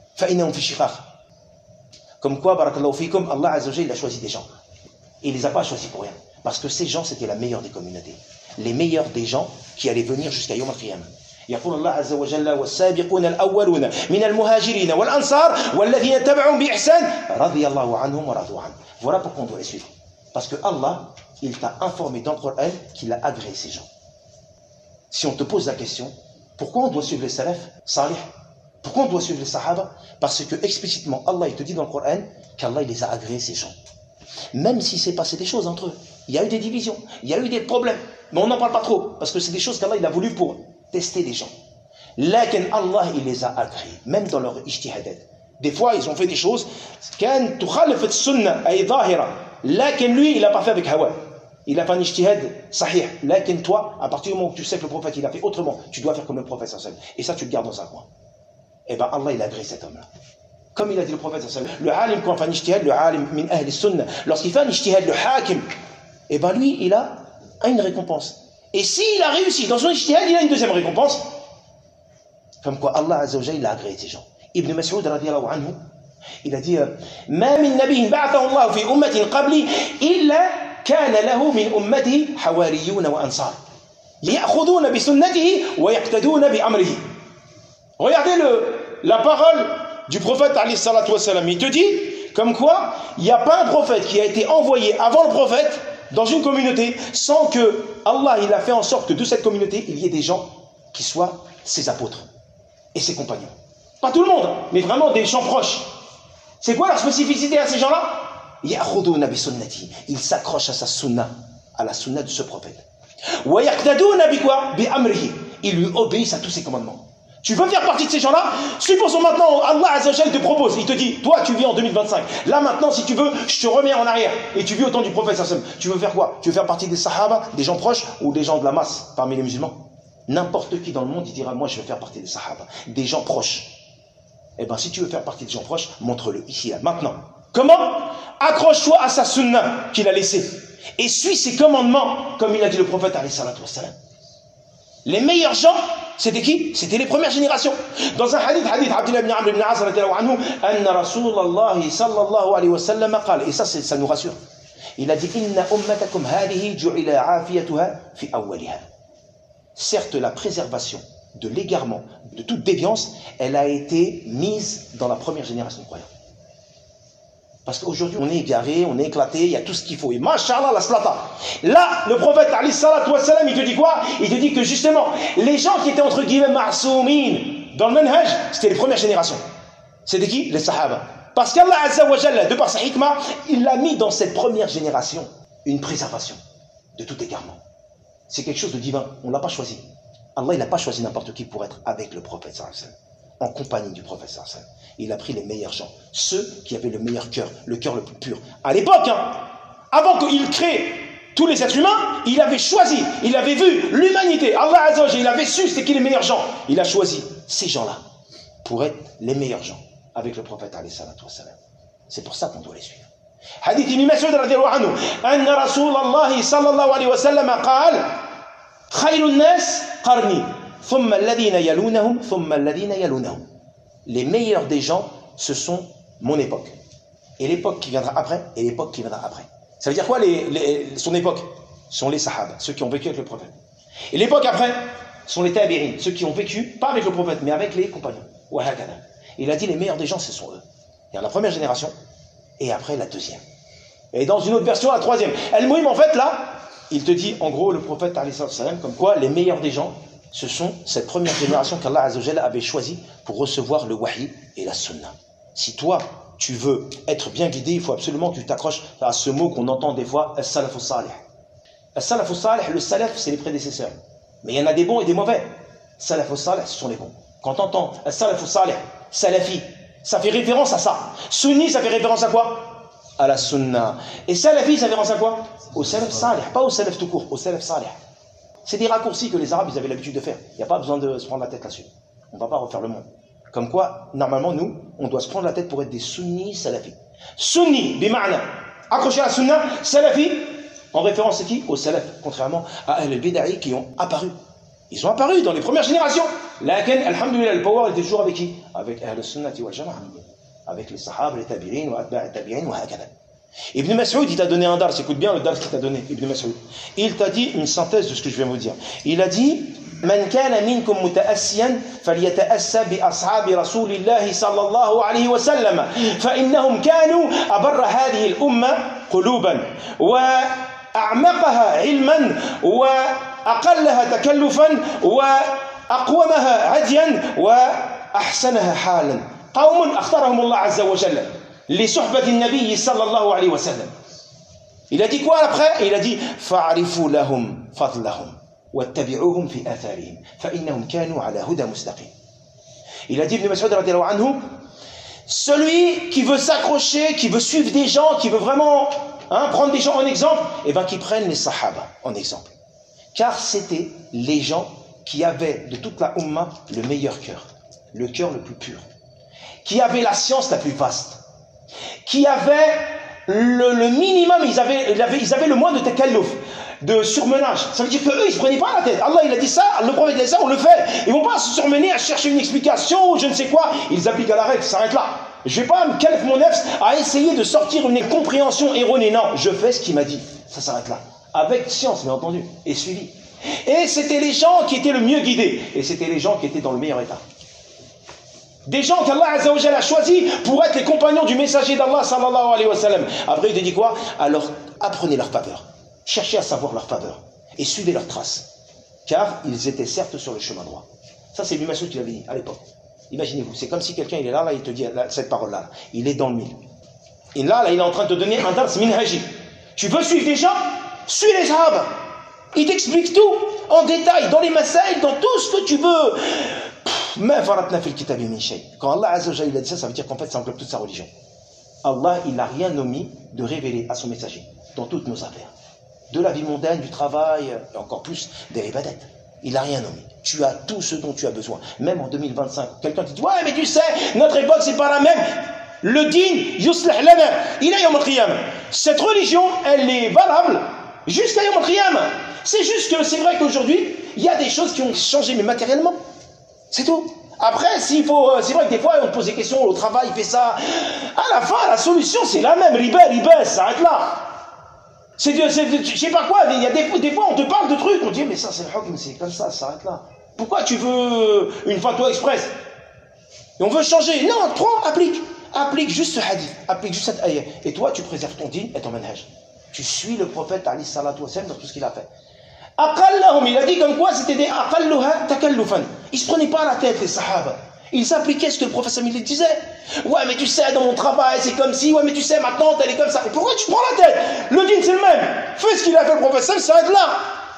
Comme quoi, barakallahu fikum, Allah Azza wa Jalla, il a choisi des gens. Et il ne les a pas choisis pour rien. Parce que ces gens, c'était la meilleure des communautés. Les meilleurs des gens qui allaient venir jusqu'à Yom al-Qiyamah. يقول الله عز وجل والسابقون الأولون من المهاجرين والأنصار والذين تبعهم بإحسان رضي الله عنهم ورضوا عنه. Voilà pourquoi on doit les suivre. Parce que Allah, il t'a informé dans le Coran qu'il a agréé ces gens. Si on te pose la question, pourquoi on doit suivre les salaf salih? Pourquoi on doit suivre les sahaba? Parce que explicitement, Allah il te dit dans le Coran qu'Allah il les a agréés ces gens. Même si s'est passé des choses entre eux, il y a eu des divisions, il y a eu des problèmes, mais on n'en parle pas trop, parce que c'est des choses qu'Allah il a voulu pour tester les gens. Lakin Allah il les a agréés, même dans leur ijtihadat. Des fois ils ont fait des choses, كان تخالف السنة أي ظاهرة, lakin lui il n'a pas fait avec hawa. Il a fait un ijtihad sahih. Lakin toi, à partir du moment où tu sais que le prophète il a fait autrement, tu dois faire comme le prophète sallallahu alayhi wa sallam. Et ça tu le gardes dans un coin. Et bien Allah il a agréé cet homme-là. Comme il a dit le prophète sallallahu alayhi wa sallam, le alim quand on fait un ijtihad, le alim min ahli sunnah, lorsqu'il fait un ijtihad, le hakim, et bien lui il a une récompense. Et s'il a réussi dans son ijtihad, il a une deuxième récompense. Comme quoi Allah Azza wa Jalla il a agréé ces gens. Ibn Mas'ud radiyallahu anhu, il a dit ما من نبي بعثه الله في أمة قبلي إلا كان له من أمته حواريون وأنصار يأخذون بسنته ويقتدون بأمره. Regardez le, la parole du prophète alayhi salatu wa salam. Il te dit comme quoi il n'y a pas un prophète qui a été envoyé avant le prophète dans une communauté sans que Allah il a fait en sorte que de cette communauté il y ait des gens qui soient ses apôtres et ses compagnons. Pas tout le monde, mais vraiment des gens proches. C'est quoi leur spécificité à ces gens-là? Ils s'accrochent à sa sunna, à la sunna de ce prophète. Ils lui obéissent à tous ses commandements. Tu veux faire partie de ces gens-là? Supposons maintenant, Allah Azza wa Jalla te propose, il te dit, toi tu vis en deux mille vingt-cinq, là maintenant si tu veux, je te remets en arrière, et tu vis au temps du prophète sallallahu alayhi wa sallam. Tu veux faire quoi? Tu veux faire partie des sahaba, des gens proches, ou des gens de la masse parmi les musulmans? N'importe qui dans le monde, il dira, moi je veux faire partie des sahaba, des gens proches. Eh bien si tu veux faire partie des gens proches, montre-le ici, là, maintenant. Comment? Accroche-toi à sa sunna qu'il a laissée, et suis ses commandements, comme il a dit le prophète alayhi salatu wa sallam. Les meilleurs gens, c'était qui? C'était les premières générations. Dans un hadith, hadith Abdullah ibn Amr ibn As radiyallahu anhu, anna Rasulallah sallallahu alayhi wa sallam qala, et ça, ça nous rassure. Il a dit, inna ummatakum hadihi ju'ila afiyatuha fi awwaliha. Certes, la préservation de l'égarement, de toute déviance, elle a été mise dans la première génération de croyants. Parce qu'aujourd'hui, on est égaré, on est éclaté, il y a tout ce qu'il faut. Et mashallah, la slata. Là, le prophète, alayhi salatu wa salam, il te dit quoi? Il te dit que justement, les gens qui étaient entre guillemets ma'soumines dans le manhaj, c'était les premières générations. C'était qui? Les sahaba. Parce qu'Allah Azza wa Jalla, de par sa hikmah, il a mis dans cette première génération une préservation de tout égarement. C'est quelque chose de divin, on ne l'a pas choisi. Allah, il n'a pas choisi n'importe qui pour être avec le prophète sallallahu alayhi wa sallam, en compagnie du prophète sallallahu alayhi wa sallam. Il a pris les meilleurs gens, ceux qui avaient le meilleur cœur, le cœur le plus pur. À l'époque, hein, avant qu'il crée tous les êtres humains, il avait choisi, il avait vu l'humanité. Allah Azza wa Jalla, il avait su c'est qui les meilleurs gens. Il a choisi ces gens-là pour être les meilleurs gens avec le prophète alayhi salatu wa salam. C'est pour ça qu'on doit les suivre. Hadith Ibn Mas'ud radiyallahu anhu, anna Rasulallah sallallahu alayhi wa sallam qala خير الناس قرني ثم الذين يلونهم ثم الذين يلونهم. Les meilleurs des gens, ce sont mon époque. Et l'époque qui viendra après, et l'époque qui viendra après. Ça veut dire quoi les, les, son époque? Ce sont les sahaba, ceux qui ont vécu avec le prophète. Et l'époque après, ce sont les tabi'in, ceux qui ont vécu, pas avec le prophète, mais avec les compagnons. Il a dit les meilleurs des gens, ce sont eux. Il y a la première génération, et après la deuxième. Et dans une autre version, la troisième. El-Mouhim, en fait, là, il te dit, en gros, le prophète, alayhi salam, comme quoi les meilleurs des gens, Ce sont cette première génération qu'Allah Azza wa Jalla avait choisie pour recevoir le wahi et la sunna. Si toi, tu veux être bien guidé, il faut absolument que tu t'accroches à ce mot qu'on entend des fois, as-salaf as-salih. As-salaf as-salih, le salaf, c'est les prédécesseurs. Mais il y en a des bons et des mauvais. Salaf as-salih, ce sont les bons. Quand tu entends as-salaf as-salih, salafi, ça fait référence à ça. Sunni, ça fait référence à quoi? À la sunna. Et salafi, ça fait référence à quoi? Au salaf salih, pas au salaf tout court, au salaf salih. C'est des raccourcis que les Arabes ils avaient l'habitude de faire. Il n'y a pas besoin de se prendre la tête là-dessus. On ne va pas refaire le monde. Comme quoi, normalement, nous, on doit se prendre la tête pour être des sunnis salafis. Sunni, bima'na, accroché à la sunna, salafi, en référence à qui? Au salaf, contrairement à al-bida'i qui ont apparu. Ils ont apparu dans les premières générations. Lakin, alhamdulillah, le power était toujours avec qui? Avec ahl-sunnati wal jama'a. Avec les sahaba, les tabi'in, wa atba'a tabi'in, wa hakada. Ibn Mas'ud, il t'a donné un dars, écoute bien le dars qu'il t'a donné, Ibn Mas'ud. Il t'a dit une synthèse de ce que je viens de vous dire. Il a dit من كان منكم متأسيا فليتأسى بأصحاب رسول الله صلى الله عليه وسلم فإنهم كانوا أبر هذه الأمة قلوبا وأعمقها علما وأقلها تكلفا وأقومها هديا وأحسنها حالا قوم اختارهم الله عز وجل لصحبة النبي صلى الله عليه وسلم. Il a dit quoi après? Il a dit فاعرفوا لهم فضلهم واتبعوهم في آثارهم فإنهم كانوا على هدى مستقيم. Il a dit Ibn Mas'ud radiyallahu anhu, celui qui veut s'accrocher, qui veut suivre des gens, qui veut vraiment hein, prendre des gens en exemple, et ben qui prennent les sahaba en exemple. Car c'était les gens qui avaient de toute la umma le meilleur cœur, le cœur le plus pur, qui avaient la science la plus vaste, qui avaient le, le minimum, ils avaient, ils, avaient, ils avaient le moins de takalluf, de surmenage. Ça veut dire qu'eux, ils ne se prenaient pas la tête. Allah, il a dit ça, le prophète, il a dit ça, on le fait. Ils ne vont pas se surmener à chercher une explication ou je ne sais quoi. Ils appliquent à la règle, ça s'arrête là. Je ne vais pas me calfer mon nefs à essayer de sortir une compréhension erronée. Non, je fais ce qu'il m'a dit. Ça s'arrête là. Avec science, bien entendu, et suivi. Et c'était les gens qui étaient le mieux guidés. Et c'était les gens qui étaient dans le meilleur état. Des gens qu'Allah Azza wa Jalla a choisis pour être les compagnons du messager d'Allah sallallahu alayhi wa sallam. Après, il te dit quoi? Alors, apprenez leur faveur. Cherchez à savoir leur faveur. Et suivez leurs traces. Car ils étaient certes sur le chemin droit. Ça, c'est Ibn Mas'ud qui l'avait dit à l'époque. Imaginez-vous, c'est comme si quelqu'un, il est là, là, il te dit là, cette parole-là. Il est dans le mille. Et là, là, il est en train de te donner un dars minhaji. Tu veux suivre des gens? Suis les sahaba. Il t'explique tout, en détail, dans les masaïs, dans tout ce que tu veux. Quand Allah Azza wa Jalla a dit ça, ça veut dire qu'en fait ça englobe toute sa religion. Allah, il n'a rien omis de révéler à son messager dans toutes nos affaires. De la vie mondaine, du travail, et encore plus des ibadat. Il n'a rien omis. Tu as tout ce dont tu as besoin. Même en deux mille vingt-cinq, quelqu'un qui dit « Ouais, mais tu sais, notre époque, c'est pas la même. » Le din, yuslih lana, il a yawm al-qiyamah. Cette religion, elle est valable jusqu'à yawm al-qiyamah. C'est juste que c'est vrai qu'aujourd'hui, il y a des choses qui ont changé, mais matériellement. C'est tout. Après, s'il faut, c'est vrai que des fois, on te pose des questions, au travail, il fait ça. À la fin, la solution, c'est la même. Riba, riba, ça s'arrête là. C'est, c'est, je sais pas quoi, il y a des, des fois, on te parle de trucs, on dit, mais ça, c'est le hukm, c'est comme ça, ça s'arrête là. Pourquoi tu veux une fatwa express? Et on veut changer. Non, prends, applique. Applique juste ce hadith, applique juste cette ayah. Et toi, tu préserves ton din et ton manhaj. Tu suis le prophète, alayhi salatu wa sallam, dans tout ce qu'il a fait. Aqallahum, il a dit comme quoi c'était des aqalluha takallufan. Ils se prenaient pas la tête, les sahaba. Ils appliquaient ce que le prophète Samil disait. Ouais, mais tu sais, dans mon travail, c'est comme si, ouais, mais tu sais, ma tante, elle est comme ça. Et pourquoi tu te prends la tête? Le din, c'est le même. Fais ce qu'il a fait le prophète Samil, ça va être là.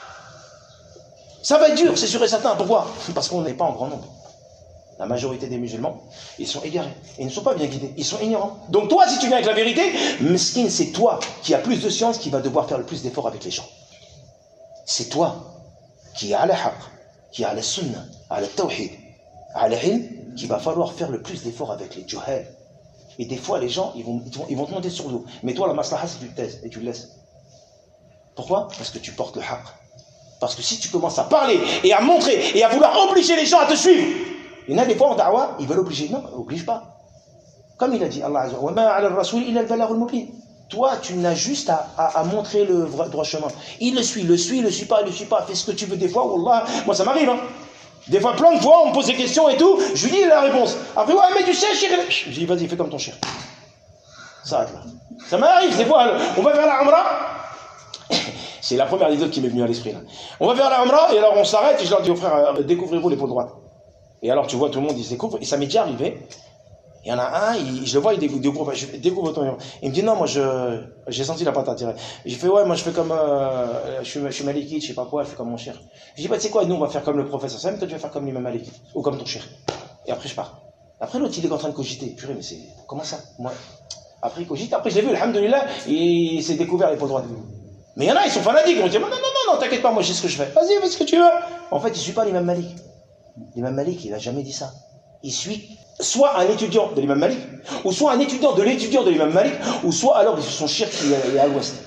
Ça va être dur, c'est sûr et certain. Pourquoi? Parce qu'on n'est pas en grand nombre. La majorité des musulmans, ils sont égarés. Ils ne sont pas bien guidés. Ils sont ignorants. Donc toi, si tu viens avec la vérité, meskin, c'est toi qui as plus de science qui va devoir faire le plus d'efforts avec les gens. C'est toi qui a la haqq, qui a la sunnah, a la tawhid, a la ilm, qui va falloir faire le plus d'efforts avec les juhal. Et des fois, les gens, ils vont, ils vont, ils vont te monter sur le dos. Mais toi, la maslaha, c'est que tu te taises et tu le laisses. Pourquoi? Parce que tu portes le haqq. Parce que si tu commences à parler et à montrer et à vouloir obliger les gens à te suivre, il y en a des fois en da'wah, ils veulent obliger. Non, oblige pas. Comme il a dit, Allah Azza wa Jalla, toi, tu n'as juste à, à, à montrer le vrai, droit chemin. Il le suit, le suit, le suit pas, il le suit pas. Fais ce que tu veux des fois. Wallah, moi ça m'arrive. Hein. Des fois, plein de fois, on me pose des questions et tout. Je lui dis la réponse. Après, ouais, mais tu sais, chéri. Je dis, vas-y, fais comme ton chien. Ça arrête là. Ça m'arrive des fois. On va faire la Umrah. C'est la première anecdote qui m'est venue à l'esprit là. On va faire la Umrah et alors on s'arrête et je leur dis aux frères, découvrez-vous l'épaule droite. Et alors tu vois tout le monde il se découvre et ça m'est déjà arrivé. Il y en a un, il, je le vois, il découvre, je découvre ton. Il me dit non, moi je j'ai senti la patate direct. J'ai fait ouais, moi je fais comme euh, je suis je suis malikite, je sais pas quoi, je fais comme mon cher. Je dis bah tu sais quoi, nous on va faire comme le professeur Sam, toi tu vas faire comme l'imam Malik ou comme ton cher. Et après je pars. Après l'autre il est en train de cogiter. Purée mais c'est comment ça moi. Après il cogite, après je l'ai vu, alhamdoulilah, il s'est découvert l'épaule droite. Mais il y en a, ils sont fanatiques, ils vont dire non non non non, t'inquiète pas, moi je sais ce que je fais. Vas-y, fais ce que tu veux. En fait, il suit pas l'imam Malik. L'imam Malik, il a jamais dit ça. Il suit soit un étudiant de l'imam Malik, ou soit un étudiant de l'étudiant de l'imam Malik, ou soit alors son shirk qui est à l'ouest.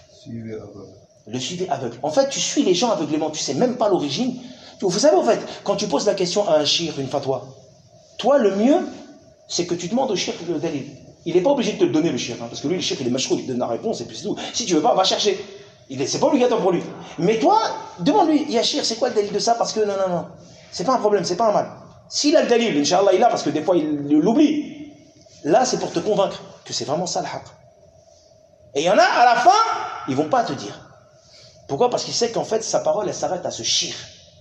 Le suivi aveugle. En fait, tu suis les gens aveuglément, tu sais même pas l'origine. Vous savez, en fait, quand tu poses la question à un shirk, une fatwa, toi, le mieux, c'est que tu demandes au shirk le dalil. Il n'est pas obligé de te le donner, le shirk, hein, parce que lui, le shirk, il est mashkoul, il te donne la réponse, et puis c'est tout. Si tu veux pas, va chercher. C'est pas obligatoire pour lui. Mais toi, demande-lui, ya shirk, c'est quoi le dalil de ça? Parce que non, non, non. C'est pas un problème, c'est pas un mal. S'il a le dalil, Inch'Allah, il a, parce que des fois, il l'oublie. Là, c'est pour te convaincre que c'est vraiment ça le haqq. Et il y en a, à la fin, ils vont pas te dire. Pourquoi? Parce qu'il sait qu'en fait, sa parole, elle s'arrête à ce shir.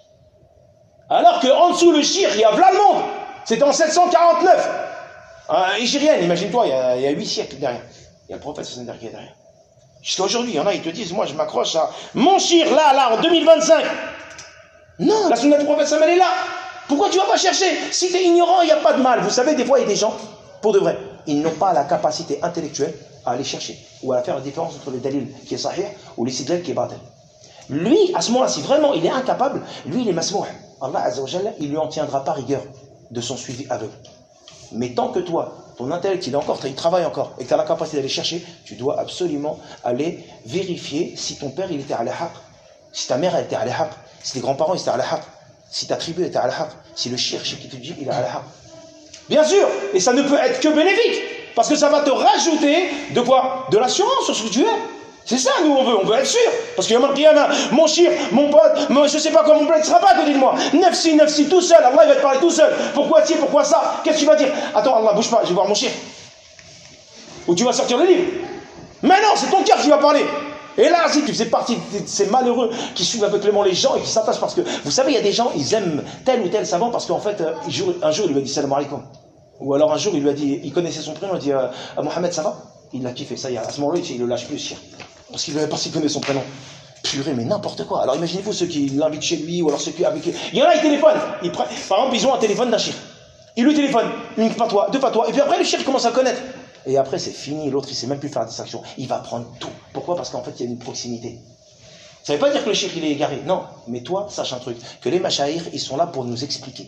Alors qu'en dessous, le shir, il y a v'là le monde. C'était en sept cent quarante-neuf. Un Hégirien, imagine-toi, il y a, il y a huit siècles derrière. Il y a le prophète qui est derrière. Jusqu'à aujourd'hui, il y en a, ils te disent, moi, je m'accroche à mon shir, là, là, en deux mille vingt-cinq. Non, la sunna du prophète, elle est là. Pourquoi tu vas pas chercher? Si tu es ignorant, il n'y a pas de mal. Vous savez, des fois, il y a des gens, pour de vrai, ils n'ont pas la capacité intellectuelle à aller chercher ou à faire la différence entre le dalil qui est sahih ou l'istidlal qui est batil. Lui, à ce moment-là, si vraiment il est incapable, lui, il est masmouh. Allah Azza wa Jalla, il lui en tiendra pas rigueur de son suivi aveugle. Mais tant que toi, ton intellect, il est encore, il travaille encore et que tu as la capacité d'aller chercher, tu dois absolument aller vérifier si ton père, il était à l'haq, si ta mère, elle était à l'haq, si tes grands-parents, ils étaient à l'haq, si ta tribu était à l'haq, si le shir qui te dit, il est à l'haq. Bien sûr, et ça ne peut être que bénéfique, parce que ça va te rajouter de quoi? De l'assurance sur ce que tu es. C'est ça, nous, on veut, on veut être sûr. Parce qu'il y a marqué, mon shir, mon pote, mon, je sais pas quoi, mon pote, il ne sera pas à côté de moi. Nefsi, nefsi, tout seul, Allah, il va te parler tout seul. Pourquoi ci, pourquoi ça? Qu'est-ce que tu vas dire? Attends, Allah, bouge pas, je vais voir mon shir. Ou tu vas sortir le livre. Mais non, c'est ton cœur qui va parler. Et là, si tu faisais partie de ces malheureux qui suivent aveuglément les gens et qui s'attachent parce que, vous savez, il y a des gens, ils aiment tel ou tel savant parce qu'en fait, un jour, il lui a dit salam alaikum. Ou alors un jour, il lui a dit, il connaissait son prénom, il a dit, euh, Mohamed, ça va? Il l'a kiffé, ça y est, à ce moment-là, il ne le lâche plus, shir. Parce qu'il ne parce qu'il connaît son prénom. Purée, mais n'importe quoi. Alors imaginez-vous ceux qui l'invitent chez lui, ou alors ceux qui avec lui. Il y en a, ils téléphonent. Ils prennent, par exemple, ils ont un téléphone d'un shir. Ils lui téléphonent, une fatwa, deux fatwas, et puis après, le shir commence à le connaître. Et après, c'est fini, l'autre, il ne sait même plus faire la distinction. Il va prendre tout. Pourquoi? Parce qu'en fait, il y a une proximité. Ça ne veut pas dire que le shir, il est égaré. Non. Mais toi, sache un truc, que les mashayikh, ils sont là pour nous expliquer.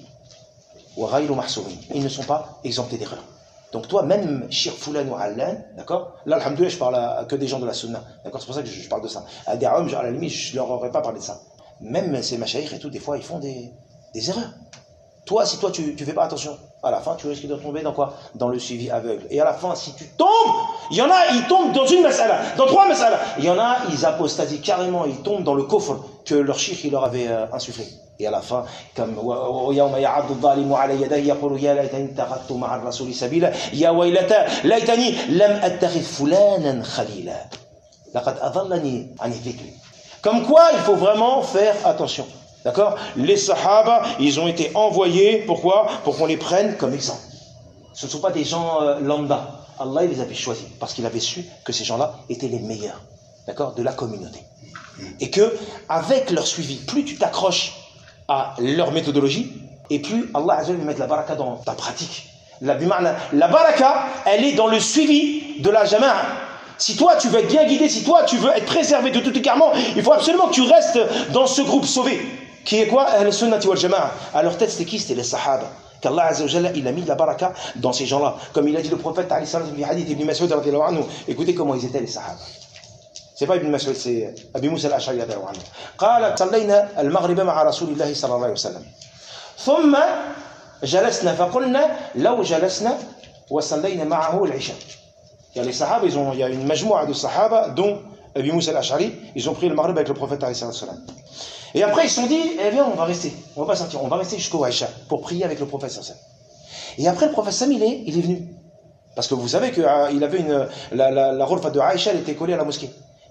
Ils ne sont pas exemptés d'erreur. Donc toi, même shir fulan ou allan, d'accord? Là, alhamdoulilah, je parle à, à que des gens de la sunna. D'accord? C'est pour ça que je, je parle de ça. À des hommes, à la limite, je ne leur aurais pas parlé de ça. Même ces mashayikh et tout, des fois, ils font des, des erreurs. Toi, si toi, tu ne fais pas attention, à la fin, tu risques de tomber dans quoi? Dans le suivi aveugle. Et à la fin, si tu tombes, il y en a, ils tombent dans une masala, dans trois masalas. Il y en a, ils apostasient carrément, ils tombent dans le kofr que leur shir, il leur avait euh, insufflé. Et à la fin, comme يوم يعض الظالم على يديه يقول يا ليتني اتخذت مع الرسول سبيلا يا ويلتى ليتني لم اتخذ فلانا خليلا لقد اضلني عن الذكر. Comme quoi, il faut vraiment faire attention. D'accord? Les sahaba, ils ont été envoyés, pourquoi? Pour qu'on les prenne comme exemple. Ce ne sont pas des gens euh, lambda. Allah, il les avait choisis parce qu'il avait su que ces gens-là étaient les meilleurs, d'accord, de la communauté. Et que, avec leur suivi, plus tu t'accroches à leur méthodologie, et plus Allah Azza wa Jalla va mettre la baraka dans ta pratique. La, la baraka, elle est dans le suivi de la jama'a. Si toi tu veux être bien guidé, si toi tu veux être préservé de tout écartement, il faut absolument que tu restes dans ce groupe sauvé. Qui est quoi? Ahl sunnati wal jama'a. À leur tête, c'était qui? C'était les sahaba. Qu'Allah Azza wa Jalla, il a mis de la baraka dans ces gens-là. Comme il a dit le prophète, alayhi salam, dans le hadith Ibn Mas'ud radiyallahu anhu. Écoutez comment ils étaient les sahaba. C'est pas Ibn Mas'ud, c'est Abi Musa al-Ash'ari radiyallahu anhu. قال صلينا المغرب مع رسول الله صلى الله عليه وسلم. ثم جلسنا فقلنا لو جلسنا وصلينا معه العشاء. Il y a les sahaba, ils ont, il y a une majmoua de sahaba, dont Abi Musa al-Ash'ari, ils ont pris le maghrib avec le prophète alayhi salam. Et après ils se sont dit, eh bien on va rester, on va pas sortir, on va rester jusqu'au Aïcha pour prier avec le prophète sallam. Et après le prophète sallam, il est, il est venu. Parce que vous savez qu'il avait une, la, la, la rolfa de Aïcha, elle était collée à la mosquée.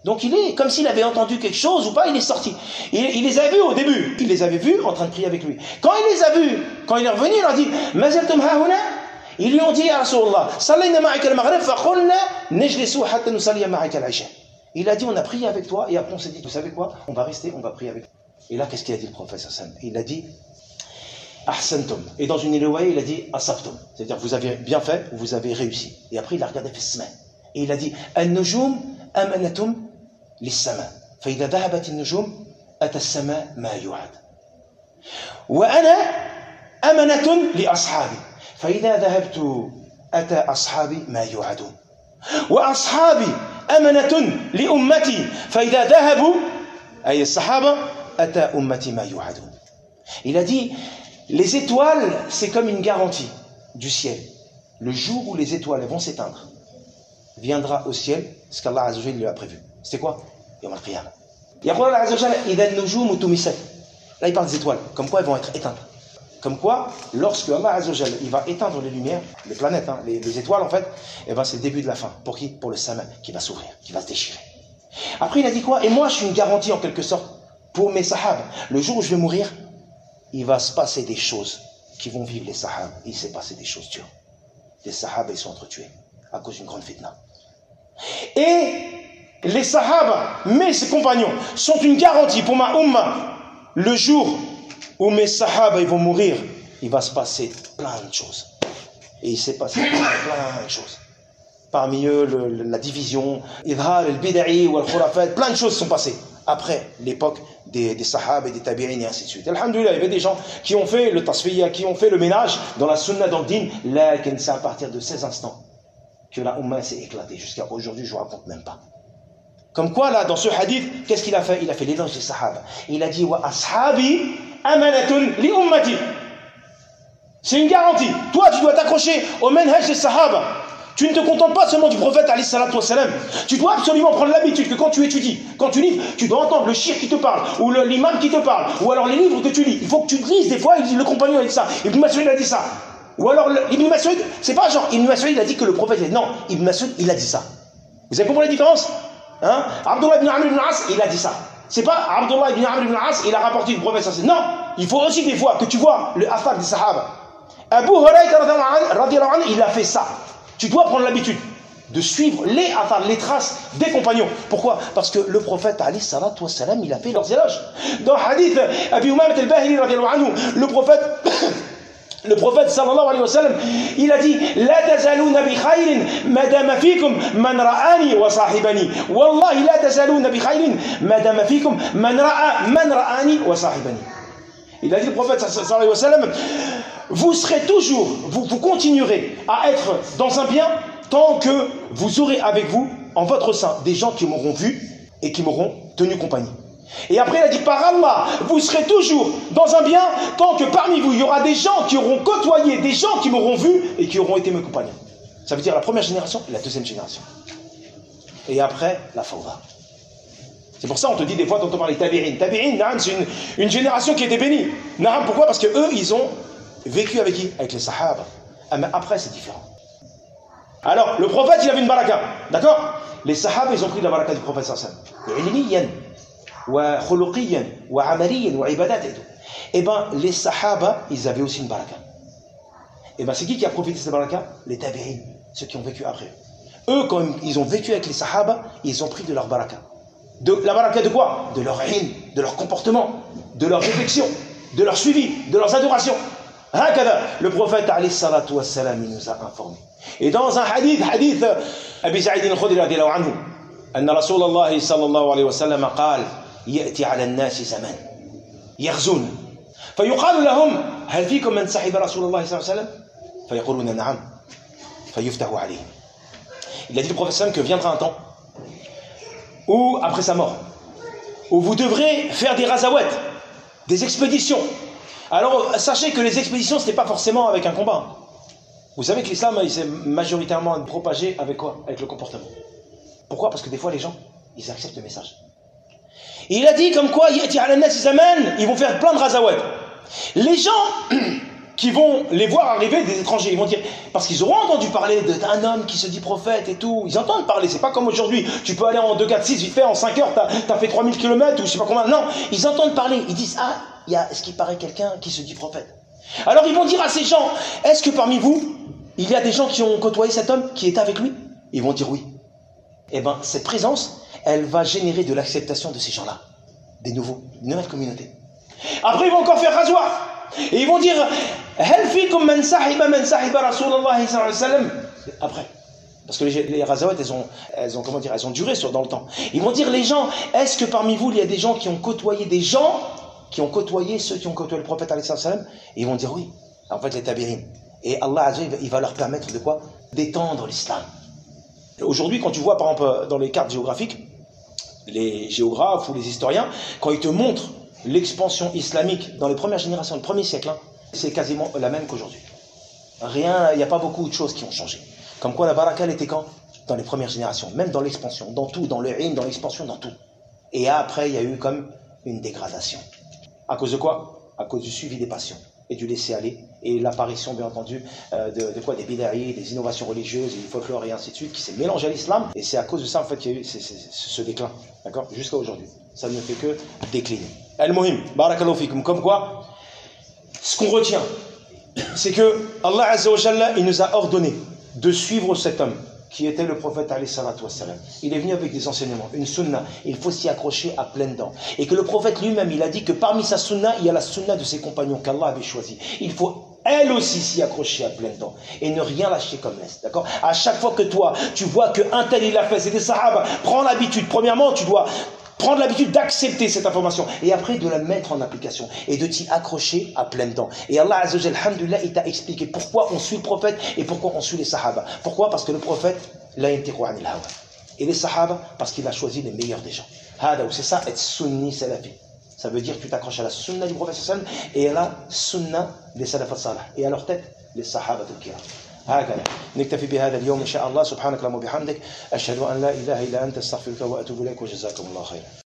Donc il est comme s'il avait entendu quelque chose ou pas, il est sorti. Il, il les a vus au début, il les avait vus en train de prier avec lui. Quand il les a vus, quand il est revenu, il leur dit Mazaltum hahuna. Ils lui ont dit à Rasulallah, Sallayna ma'aka al-maghrib, faqulna nejlisu hatta nusalliya ma'aka al-isha. Il a dit on a prié avec toi et après on s'est dit, vous savez quoi, on va rester, on va prier avec toi. Et là, qu'est-ce qu'il a dit le prophète sallallahu alayhi wa sallam? Il a dit Ahsantum. Et dans une riwaya, il a dit Asabtum. C'est-à-dire vous avez bien fait, vous avez réussi. Et après il a regardé Fisma. Et il a dit An-nujum amanatum lis-sama. Fa idha dhahabat an-nujum ata as-sama ma yu'ad. Wa ana amanatun li ashabi. Fa idha dhahabtu ata ashabi ma yu'adun. Wa ashabi amanatun li ummati. Fa idha dhahabu ay as-sahaba ata ummati ma yu'adun. Il a dit les étoiles, c'est comme une garantie du ciel. Le jour où les étoiles vont s'éteindre, viendra au ciel ce qu'Allah Azza wa Jalla lui a prévu. C'était quoi? Yawm al-Qiyamah. Yaqul Allah Azza wa Jalla idha an-nujum tumisat. Là il parle des étoiles, comme quoi elles vont être éteintes. Comme quoi, lorsque Allah Azza wa Jalla il va éteindre les lumières, les planètes, hein, les, les étoiles en fait, et ben c'est le début de la fin. Pour qui? Pour le sama qui va s'ouvrir, qui va se déchirer. Après il a dit quoi? Et moi je suis une garantie en quelque sorte pour mes sahabas. Le jour où je vais mourir, il va se passer des choses qui vont vivre les sahaba. Il s'est passé des choses dures. Les sahaba, ils sont entretués à cause d'une grande fitna. Et les sahaba, mes compagnons, sont une garantie pour ma umma. Le jour où mes sahaba ils vont mourir, il va se passer plein de choses. Et il s'est passé plein, plein de choses. Parmi eux, le, la division, idhar, le bid'i, ou al-khurafat, plein de choses sont passées. Après l'époque des, des sahaba et des tabi'in et ainsi de suite. Alhamdulillah, il y avait des gens qui ont fait le tasfiyya, qui ont fait le ménage dans la sunna, dans le din. Là, c'est à partir de ces instants que la umma s'est éclatée. Jusqu'à aujourd'hui, je ne vous raconte même pas. Comme quoi, là, dans ce hadith, qu'est-ce qu'il a fait? Il a fait l'éloge des sahaba. Il a dit wa ashabi amanatun li ummati. C'est une garantie. Toi, tu dois t'accrocher au manhaj des sahaba. Tu ne te contentes pas seulement du prophète alayhi salatu wassalam. Tu dois absolument prendre l'habitude que quand tu étudies, quand tu lis, tu dois entendre le shir qui te parle, ou l'imam qui te parle, ou alors les livres que tu lis. Il faut que tu lises des fois, il dit, le compagnon a dit ça, Ibn Mas'ud a dit ça. Ou alors le, Ibn Mas'ud, c'est pas genre Ibn Mas'ud il a dit que le prophète a dit, non, Ibn Mas'ud il a dit ça. Vous avez compris la différence? Hein? Abdullah ibn Amr ibn As, il a dit ça. C'est pas Abdullah ibn Amr ibn As, il a rapporté du prophète. Non, il faut aussi des fois que tu vois le affaire des sahaba. Abu Hurayrah radiyallahu anhu, il a fait ça. Tu dois prendre l'habitude de suivre les athars, les traces des compagnons. Pourquoi? Parce que le prophète alayhi salatu wassalam, il a fait leurs éloges. Dans hadith Abi Umamat al-Bahili radiyallahu anhu, le prophète le prophète sallallahu alayhi wa sallam, il a dit la tazaluna bi khayrin madama fikum man ra'ani wa sahibani. Wallahi la tazaluna bi khayrin madama fikum man ra'a man ra'ani wa sahibani. Il a dit le prophète sallallahu alayhi wa sallam, vous serez toujours, vous, vous continuerez à être dans un bien tant que vous aurez avec vous, en votre sein, des gens qui m'auront vu et qui m'auront tenu compagnie. Et après il a dit par Allah, vous serez toujours dans un bien tant que parmi vous il y aura des gens qui auront côtoyé, des gens qui m'auront vu et qui auront été mes compagnons. Ça veut dire la première génération et la deuxième génération. Et après la fawda. C'est pour ça on te dit des fois quand on parle des tabi'in. Tabi'in, c'est une, une génération qui était bénie. Pourquoi? Parce que eux ils ont vécu avec qui? Avec les sahaba. Ah, mais après c'est différent. Alors le prophète il avait une baraka, d'accord? Les sahaba ils ont pris la baraka du prophète sallallahu alayhi wa sallam. Wa khuluqiyan, wa amaliyan, wa ibadat et tout. Et ben les sahaba ils avaient aussi une baraka. Et ben c'est qui qui a profité de cette baraka? Les tabi'in, ceux qui ont vécu après. Eux quand ils ont vécu avec les sahaba, ils ont pris de leur baraka. De la baraka de quoi? De leur ilm, de leur comportement, de leur réflexion, de leur suivi, de leurs adorations. Le prophète alayhi salatu wassalam il nous a informés. Et dans un hadith, hadith Abi Sa'id al-Khudri radiyallahu anhu, أن رسول الله صلى الله عليه وسلم قال يأتي على الناس زمان يغزون فيقال لهم هل فيكم من صحب رسول الله صلى الله عليه وسلم فيقولون نعم فيفتح عليهم. Il a dit le prophète que viendra un temps où après sa mort où vous devrez faire des razawat, des expéditions. Alors sachez que les expéditions ce n'est pas forcément avec un combat. Vous savez que l'islam il s'est majoritairement propagé avec quoi? Avec le comportement. Pourquoi? Parce que des fois les gens ils acceptent le message. Et il a dit comme quoi ils vont faire plein de razawat. Les gens qui vont les voir arriver, des étrangers. Ils vont dire, parce qu'ils auront entendu parler d'un homme qui se dit prophète et tout. Ils entendent parler, c'est pas comme aujourd'hui. Tu peux aller en deux, quatre, six, vite fait, en cinq heures, t'as as fait trois mille kilomètres ou je sais pas combien. Non, ils entendent parler. Ils disent, ah, il y a, est-ce qu'il paraît quelqu'un qui se dit prophète? Alors ils vont dire à ces gens, est-ce que parmi vous, il y a des gens qui ont côtoyé cet homme, qui était avec lui? Ils vont dire oui. Eh bien, cette présence, elle va générer de l'acceptation de ces gens-là. Des nouveaux, une nouvelle communauté. Après, ils vont encore faire rasoir. Et ils vont dire, après, parce que les, les razawat, elles ont, elles ont, comment dire, elles ont duré sur, dans le temps. Ils vont dire, les gens, est-ce que parmi vous, il y a des gens qui ont côtoyé des gens, qui ont côtoyé ceux qui ont côtoyé le prophète, alayhi salam? Et ils vont dire oui. En fait, les tabirin. Et Allah, il va leur permettre de quoi? D'étendre l'islam. Aujourd'hui, quand tu vois, par exemple, dans les cartes géographiques, les géographes ou les historiens, quand ils te montrent l'expansion islamique dans les premières générations, le premier siècle, hein, c'est quasiment la même qu'aujourd'hui. Rien, il n'y a pas beaucoup de choses qui ont changé. Comme quoi la baraka, elle était quand? Dans les premières générations, même dans l'expansion, dans tout, dans le ilm, dans l'expansion, dans tout. Et après, il y a eu comme une dégradation. À cause de quoi? À cause du suivi des passions et du laisser-aller, et l'apparition, bien entendu, euh, de, de quoi? Des bid'ahis, des innovations religieuses, et du folklore, et ainsi de suite, qui s'est mélangé à l'islam, et c'est à cause de ça, en fait, qu'il y a eu c est, c est, ce déclin, d'accord? Jusqu'à aujourd'hui. Ça ne fait que décliner. Al-Muhim, barakallahu fikum, comme quoi, ce qu'on retient, c'est que Allah Azza wa Jalla, il nous a ordonné de suivre cet homme, qui était le prophète alayhi salatu wassalam. Il est venu avec des enseignements, une sunna, il faut s'y accrocher à pleines dents. Et que le prophète lui-même, il a dit que parmi sa sunna, il y a la sunna de ses compagnons qu'Allah avait choisi. Il faut elle aussi s'y accrocher à pleines dents et ne rien lâcher comme laisse, d'accord? À chaque fois que toi, tu vois qu'un tel il a fait, c'est des sahaba, prends l'habitude, premièrement, tu dois prendre l'habitude d'accepter cette information et après de la mettre en application et de t'y accrocher à pleines dents. Et Allah Azza wa Jalla, alhamdulillah, il t'a expliqué pourquoi on suit le prophète et pourquoi on suit les sahaba. Pourquoi? Parce que le prophète, la yantiqu anil hawa. Et les sahaba, parce qu'il a choisi les meilleurs des gens. C'est ça, être sunni salafi. Ça veut dire que tu t'accroches à la sunna du prophète sallam et à la sunna des salafat salah. Et à leur tête, les sahaba al-kiram. هكذا نكتفي بهذا اليوم إن شاء الله سبحانك اللهم وبحمدك أشهد أن لا إله إلا أنت أستغفرك وأتوب إليك وجزاكم الله خيرا